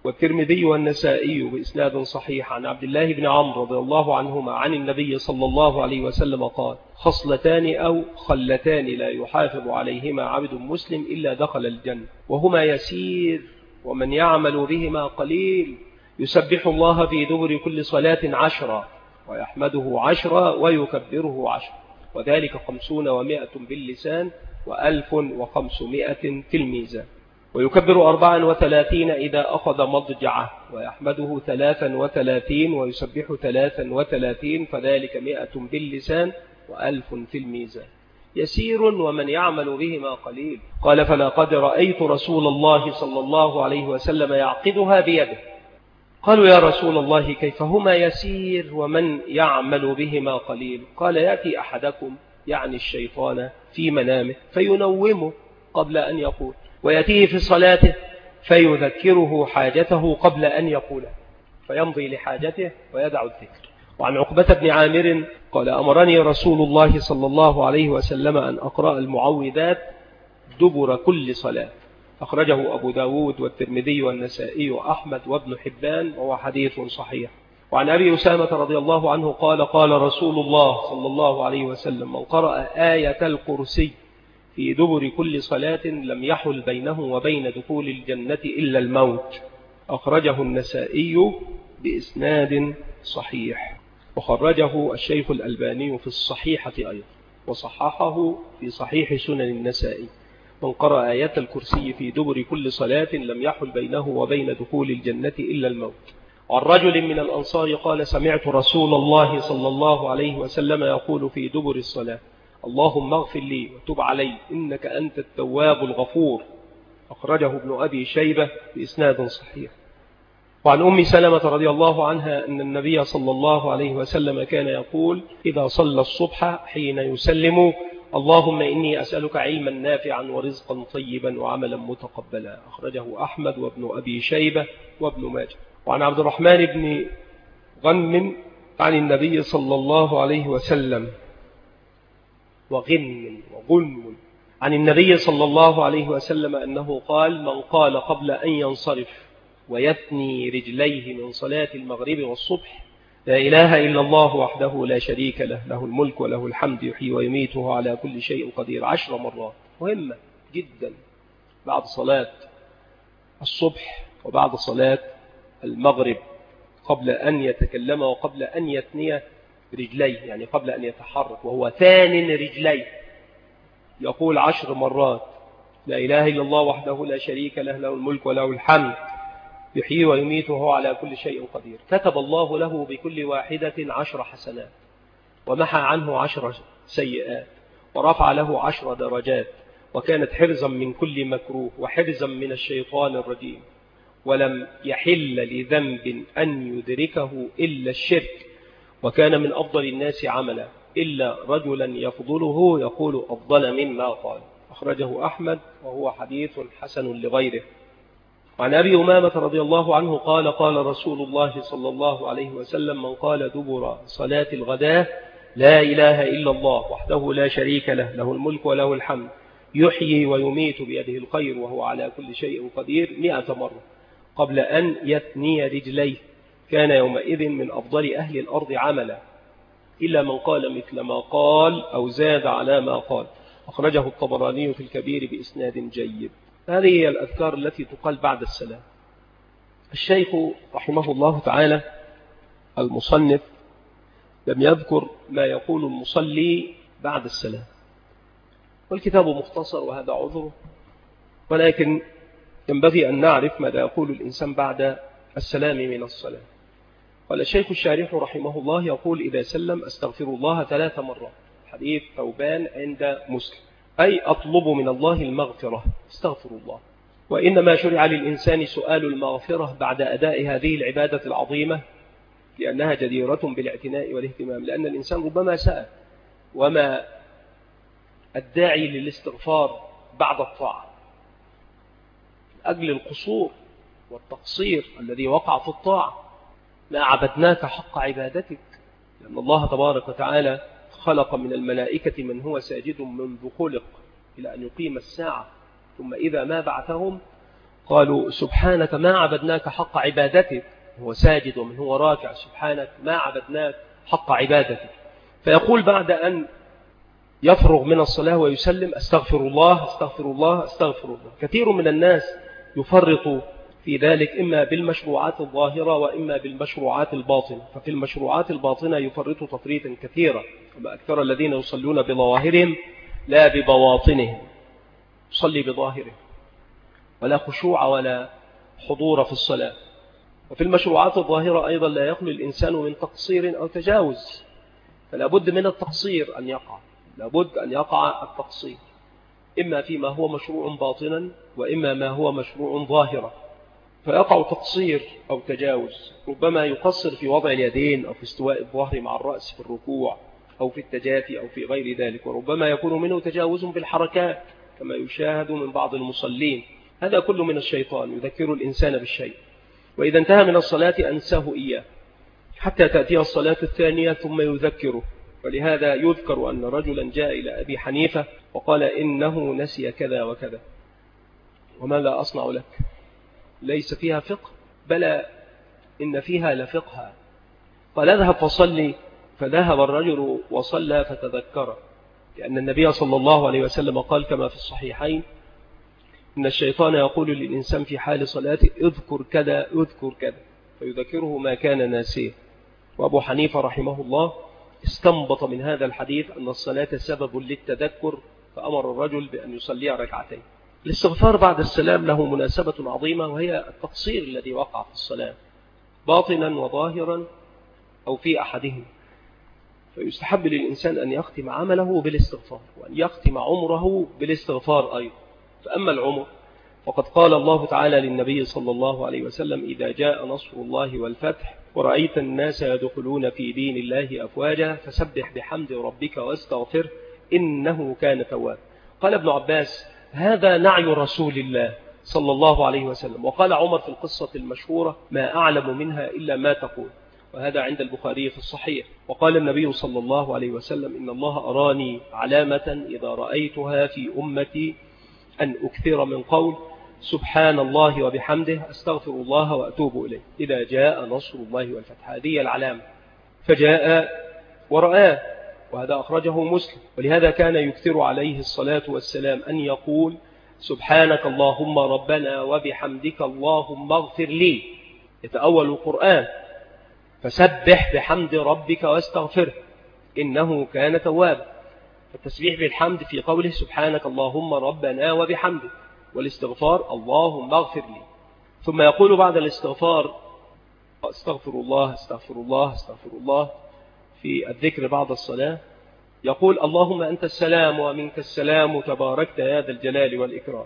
والترمذي والنسائي بإسناد صحيح عن عبد الله بن عمرو رضي الله عنهما عن النبي صلى الله عليه وسلم قال: خصلتان أو خلتان لا يحافظ عليهما عبد مسلم إلا دخل الجنة، وهما يسير ومن يعمل بهما قليل: يسبح الله في دبر كل صلاة 10 ويحمده 10 ويكبره 10، وذلك 50 و100 باللسان و1500 في الميزان. ويكبر 34 إذا أخذ مضجعه، ويحمده 33 ويسبح 33، فذلك 100 باللسان و1000 في الميزان. يسير ومن يعمل بهما قليل. قال: فلقد رأيت رسول الله صلى الله عليه وسلم يعقدها بيده. قالوا: يا رسول الله كيف هما يسير ومن يعمل بهما قليل؟ قال: يأتي أحدكم، يعني الشيطان، في منامه فينومه قبل أن يقول، ويأتيه في صلاته فيذكره حاجته قبل أن يقول، فيمضي لحاجته ويدع الذكر. وعن عقبة بن عامر قال: أمرني رسول الله صلى الله عليه وسلم أن أقرأ المعوذات دبر كل صلاة. أخرجه أبو داود والترمذي والنسائي وأحمد وابن حبان، وهو حديث صحيح. وعن أبي أسامة رضي الله عنه قال: قال رسول الله صلى الله عليه وسلم: من قرأ آية الكرسي في دبر كل صلاة لم يحل بينه وبين دخول الجنة إلا الموت. أخرجه النسائي بإسناد صحيح، وخرجه الشيخ الألباني في الصحيحة أيضا، وصححه في صحيح سنن النسائي: من قرأ آية الكرسي في دبر كل صلاة لم يحل بينه وبين دخول الجنة إلا الموت. وعن رجل من الأنصار قال: سمعت رسول الله صلى الله عليه وسلم يقول في دبر الصلاة: اللهم اغفر لي وتب علي إنك أنت التواب الغفور. أخرجه ابن أبي شيبة بإسناد صحيح. وعن أم سلمة رضي الله عنها أن النبي صلى الله عليه وسلم كان يقول إذا صلى الصبح حين يسلم: اللهم إني أسألك علما نافعا ورزقا طيبا وعملا متقبلا. أخرجه أحمد وابن أبي شيبة وابن ماجه. وعن عبد الرحمن بن غنم عن النبي صلى الله عليه وسلم وغنم عن النبي صلى الله عليه وسلم أنه قال: من قال قبل أن ينصرف ويثني رجليه من صلاة المغرب والصبح: لا إله إلا الله وحده لا شريك له، له الملك وله الحمد، يحيي ويميت وهو على كل شيء قدير، 10 مرات. مهمة جدا بعد صلاة الصبح وبعد صلاة المغرب، قبل أن يتكلم وقبل أن يثني رجليه، يعني قبل أن يتحرك وهو ثان رجليه، يقول 10 مرات: لا إله إلا الله وحده لا شريك له، له الملك وله الحمد، يحيي ويميت وهو على كل شيء قدير. كتب الله له بكل واحدة 10 حسنات، ومحى عنه 10 سيئات، ورفع له 10 درجات، وكانت حرزا من كل مكروه وحرزا من الشيطان الرجيم. ولم يحل لذنب أن يدركه إلا الشرك، وكان من أفضل الناس عملا إلا رجلا يفضله يقول أفضل مما قال. أخرجه أحمد وهو حديث حسن لغيره. وعن أبي أمامة رضي الله عنه قال: قال رسول الله صلى الله عليه وسلم: من قال دبر صلاة الغداة: لا إله إلا الله وحده لا شريك له، له الملك وله الحمد، يحيي ويميت بيده الخير وهو على كل شيء قدير، 100 مرة قبل أن يثني رجليه، كان يومئذ من أفضل أهل الأرض عملا، إلا من قال مثل ما قال أو زاد على ما قال. أخرجه الطبراني في الكبير بإسناد جيد. هذه هي الأذكار التي تقال بعد السلام. الشيخ رحمه الله تعالى المصنف لم يذكر ما يقول المصلي بعد السلام، والكتاب مختصر وهذا عذره، ولكن ينبغي أن نعرف ماذا يقول الإنسان بعد السلام من الصلاة. قال الشيخ الشارح رحمه الله: يقول إذا سلم: أستغفر الله 3 مرات، حديث ثوبان عند مسلم، أي أطلب من الله المغفرة، استغفر الله. وإنما شرع للإنسان سؤال المغفرة بعد أداء هذه العبادة العظيمة، لأنها جديرة بالاعتناء والاهتمام، لأن الإنسان ربما سأل. وما الداعي للاستغفار بعد الطاعة؟ أجل القصور والتقصير الذي وقع في الطاعة. ما عبدناك حق عبادتك، لأن الله تبارك وتعالى خلق من الملائكة من هو ساجد منذ خلق إلى أن يقيم الساعة، ثم إذا ما بعثهم قالوا سبحانك ما عبدناك حق عبادتك، هو ساجد ومن هو راكع، سبحانك ما عبدناك حق عبادتك. فيقول بعد أن يفرغ من الصلاة ويسلم أستغفر الله أستغفر الله أستغفر الله. كثير من الناس يفرط في ذلك إما بالمشروعات الظاهرة وإما بالمشروعات الباطنة. ففي المشروعات الباطنة يفرط تفريطا كثيرا، وما أكثر الذين يصلون بظواهرهم لا ببواطنهم. يصلي بظاهره ولا خشوع ولا حضور في الصلاة. وفي المشروعات الظاهرة أيضا لا يخلو الإنسان من تقصير أو تجاوز، فلا بد من التقصير أن يقع، لابد أن يقع التقصير، إما فيما هو مشروع باطنا وإما ما هو مشروع ظاهرا. فيقع تقصير أو تجاوز، ربما يقصر في وضع اليدين أو في استواء الظهر مع الرأس في الركوع أو في التجافي أو في غير ذلك، وربما يكون منه تجاوز بالحركات كما يشاهد من بعض المصلين. هذا كله من الشيطان يذكر الإنسان بالشيء، وإذا انتهى من الصلاة أنساه إياه حتى تأتي الصلاة الثانية ثم يذكره. ولهذا يذكر أن رجلا جاء إلى أبي حنيفة وقال إنه نسي كذا وكذا، وماذا أصنع لك؟ ليس فيها فقه؟ بلى إن فيها لفقها. قال اذهب فصلي. فذهب الرجل وصلى فتذكر، لأن النبي صلى الله عليه وسلم قال كما في الصحيحين إن الشيطان يقول للإنسان في حال صلاته اذكر كذا اذكر كذا، فيذكره ما كان ناسيه. وأبو حنيفة رحمه الله استنبط من هذا الحديث أن الصلاة سبب للتذكر، فأمر الرجل بأن يصلي ركعتين. الاستغفار بعد السلام له مناسبة عظيمة، وهي التقصير الذي وقع في الصلاة باطنا وظاهرا أو في أحدهم. فيستحب للإنسان أن يختم عمله بالاستغفار، وأن يختم عمره بالاستغفار أيضا. فأما العمر فقد قال الله تعالى للنبي صلى الله عليه وسلم إذا جاء نصر الله والفتح ورأيت الناس يدخلون في دين الله أفواجا فسبح بحمد ربك واستغفر إنه كان توابا. قال ابن عباس هذا نعي رسول الله صلى الله عليه وسلم. وقال عمر في القصة المشهورة ما أعلم منها إلا ما تقول، وهذا عند البخاري في الصحيح. وقال النبي صلى الله عليه وسلم إن الله أراني علامة إذا رأيتها في أمتي أن أكثر من قول سبحان الله وبحمده أستغفر الله وأتوب إليه إذا جاء نصر الله والفتح. هذه العلامة. فجاء ورآه، وهذا أخرجه مسلم. ولهذا كان يكثر عليه الصلاة والسلام أن يقول سبحانك اللهم ربنا وبحمدك اللهم اغفر لي. يتأول القرآن فسبح بحمد ربك واستغفره إنه كان توابا. التسبيح بالحمد في قوله سبحانك اللهم ربنا وبحمدك، والاستغفار اللهم اغفر لي. ثم يقول بعد الاستغفار استغفر الله استغفر الله استغفر الله. في الذكر بعد الصلاة يقول اللهم أنت السلام ومنك السلام تباركت يا ذا الجلال والإكرام.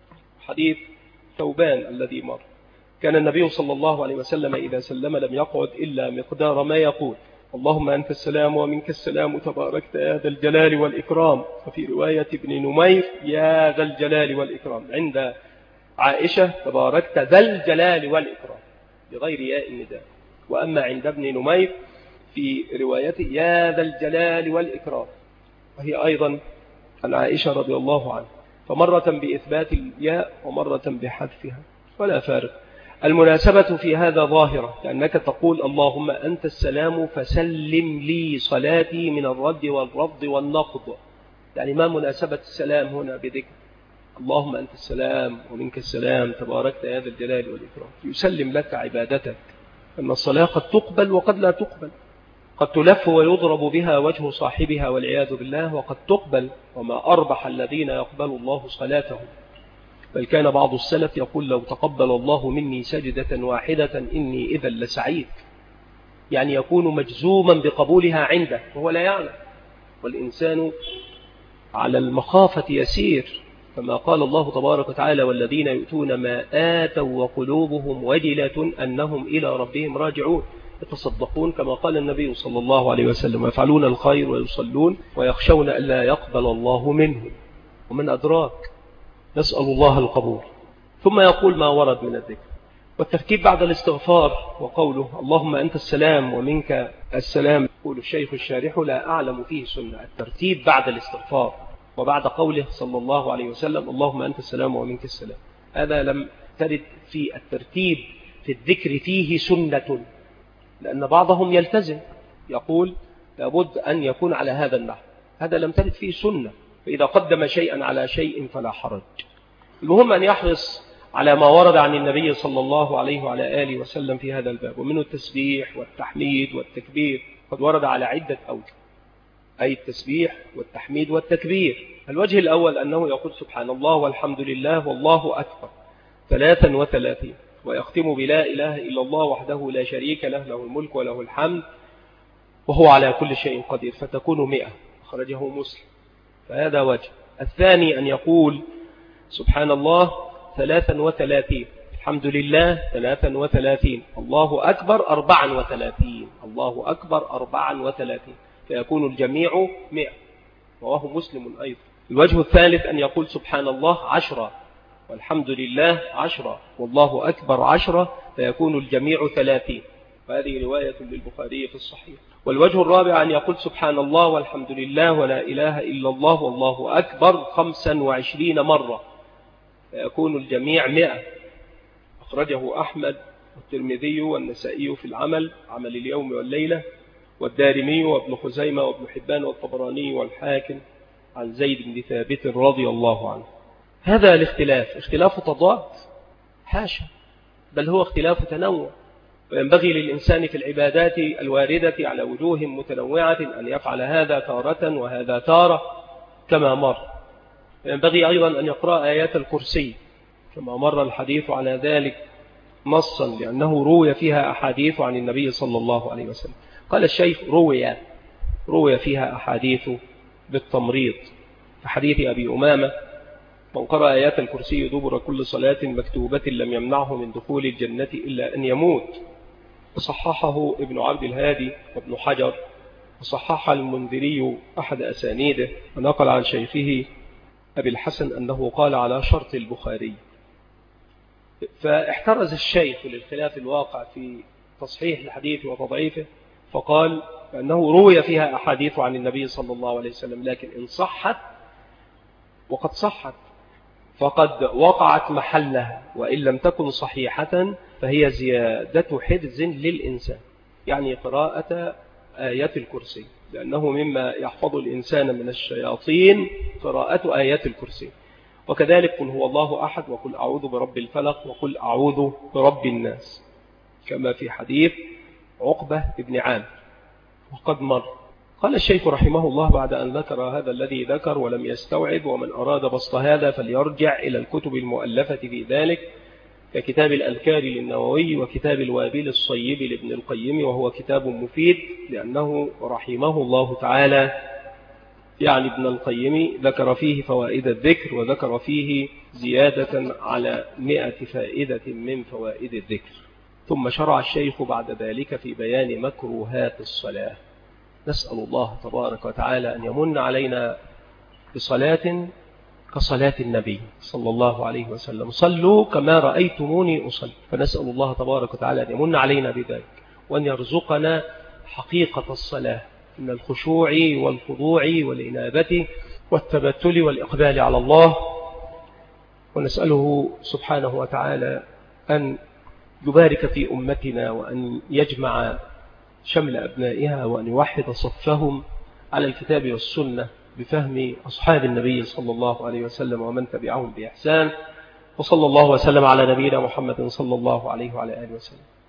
حديث ثوبان الذي مر كان النبي صلى الله عليه وسلم إذا سلم لم يقعد إلا مقدار ما يقول اللهم أنت السلام ومنك السلام تباركت يا ذا الجلال والإكرام. وفي رواية ابن نمير يا ذا الجلال والإكرام. عند عائشة تباركت ذا الجلال والإكرام بغير ياء النداء. وأما عند ابن نمير في روايته يا ذا الجلال والإكرام، وهي أيضا عن عائشة رضي الله عنها، فمرة بإثبات الياء ومرة بحذفها ولا فارق. المناسبة في هذا ظاهرة، لأنك تقول اللهم أنت السلام فسلم لي صلاتي من الرد والرفض والنقض. يعني ما مناسبة السلام هنا بذكر اللهم أنت السلام ومنك السلام تباركت يا ذا الجلال والإكرام؟ يسلم لك عبادتك. أن الصلاة قد تقبل وقد لا تقبل، قد تلف ويضرب بها وجه صاحبها والعياذ بالله، وقد تقبل وما أربح الذين يقبل الله صلاتهم. بل كان بعض السلف يقول لو تقبل الله مني سجدة واحدة إني إذا لسعيد، يعني يكون مجزوما بقبولها عنده وهو لا يعلم. والإنسان على المخافة يسير، كما قال الله تبارك وتعالى والذين يؤتون ما آتوا وقلوبهم وجلة أنهم إلى ربهم راجعون. يتصدقون كما قال النبي صلى الله عليه وسلم ويفعلون الخير ويصلون ويخشون ألا يقبل الله منهم. ومن أدراك نسأل الله القبول. ثم يقول ما ورد من الذكر والترتيب بعد الاستغفار، وقوله اللهم أنت السلام ومنك السلام. يقول الشيخ الشارح لا أعلم فيه سنة الترتيب بعد الاستغفار وبعد قوله صلى الله عليه وسلم اللهم أنت السلام ومنك السلام. هذا لم ترد في الترتيب في الذكر فيه سنة، لأن بعضهم يلتزم يقول لابد أن يكون على هذا النحو، هذا لم ترد فيه سنة، فإذا قدم شيئا على شيء فلا حرج. المهم أن يحرص على ما ورد عن النبي صلى الله عليه وعلى آله وسلم في هذا الباب، ومنه التسبيح والتحميد والتكبير، قد ورد على عدة أوجه، أي التسبيح والتحميد والتكبير. الوجه الأول أنه يقول سبحان الله والحمد لله والله أكبر 33، ويختم بلا إله إلا الله وحده لا شريك له، له الملك وله الحمد وهو على كل شيء قدير، فتكون 100، أخرجه مسلم. فهذا وجه. الثاني أن يقول سبحان الله 33، الحمد لله 33، الله أكبر 34، الله أكبر 34، فيكون الجميع 100، رواه مسلم أيضا. الوجه الثالث أن يقول سبحان الله 10، والحمد لله 10، والله أكبر 10، فيكون الجميع 30، وهذه رواية للبخاري في الصحيح. والوجه الرابع أن يقول سبحان الله والحمد لله ولا إله إلا الله والله أكبر 25 مرة، فيكون الجميع 100، أخرجه أحمد والترمذي والنسائي في عمل اليوم والليلة، والدارمي وابن خزيمة وابن حبان والطبراني والحاكم عن زيد بن ثابت رضي الله عنه. هذا الاختلاف اختلاف تضاد؟ حاشا، بل هو اختلاف تنوع، وينبغي للإنسان في العبادات الواردة على وجوه متنوعة أن يفعل هذا تارة وهذا تارة كما مر. وينبغي أيضا أن يقرأ آيات الكرسي كما مر الحديث على ذلك نصا، لأنه روي فيها أحاديث عن النبي صلى الله عليه وسلم. قال الشيخ روي فيها أحاديث بالتمريض، حديث أبي أمامة من قرأ آيات الكرسي دبر كل صلاة مكتوبة لم يمنعه من دخول الجنة إلا أن يموت. وصححه ابن عبد الهادي وابن حجر، وصحح المنذري أحد أسانيده، ونقل عن شيخه أبي الحسن أنه قال على شرط البخاري. فاحترز الشيخ للخلاف الواقع في تصحيح الحديث وتضعيفه، فقال أنه روي فيها أحاديث عن النبي صلى الله عليه وسلم، لكن إن صحت وقد صحت فقد وقعت محلها، وإن لم تكن صحيحة فهي زيادة حرز للإنسان، يعني قراءة آيات الكرسي، لأنه مما يحفظ الإنسان من الشياطين قراءة آيات الكرسي. وكذلك قل هو الله أحد، وقل أعوذ برب الفلق، وقل أعوذ برب الناس، كما في حديث عقبة ابن عامر وقد مر. قال الشيخ رحمه الله بعد أن ذكر هذا الذي ذكر ولم يستوعب، ومن أراد بسط هذا فليرجع إلى الكتب المؤلفة في ذلك، ككتاب الأذكار للنووي وكتاب الوابل الصيب لابن القيم، وهو كتاب مفيد لأنه رحمه الله تعالى يعني ابن القيم ذكر فيه فوائد الذكر، وذكر فيه زيادة على 100 فائدة من فوائد الذكر. ثم شرع الشيخ بعد ذلك في بيان مكروهات الصلاة. نسأل الله تبارك وتعالى أن يمن علينا بصلاة كصلاة النبي صلى الله عليه وسلم، صلوا كما رأيتموني أصلي. فنسأل الله تبارك وتعالى أن يمن علينا بذلك، وأن يرزقنا حقيقة الصلاة من الخشوع والخضوع والإنابة والتبتل والإقبال على الله. ونسأله سبحانه وتعالى أن يبارك في أمتنا، وأن يجمع شمل أبنائها، وأن يوحد صفهم على الكتاب والسنة بفهم أصحاب النبي صلى الله عليه وسلم ومن تبعهم بإحسان. وصلى الله وسلم على نبينا محمد صلى الله عليه وعلى آله وسلم.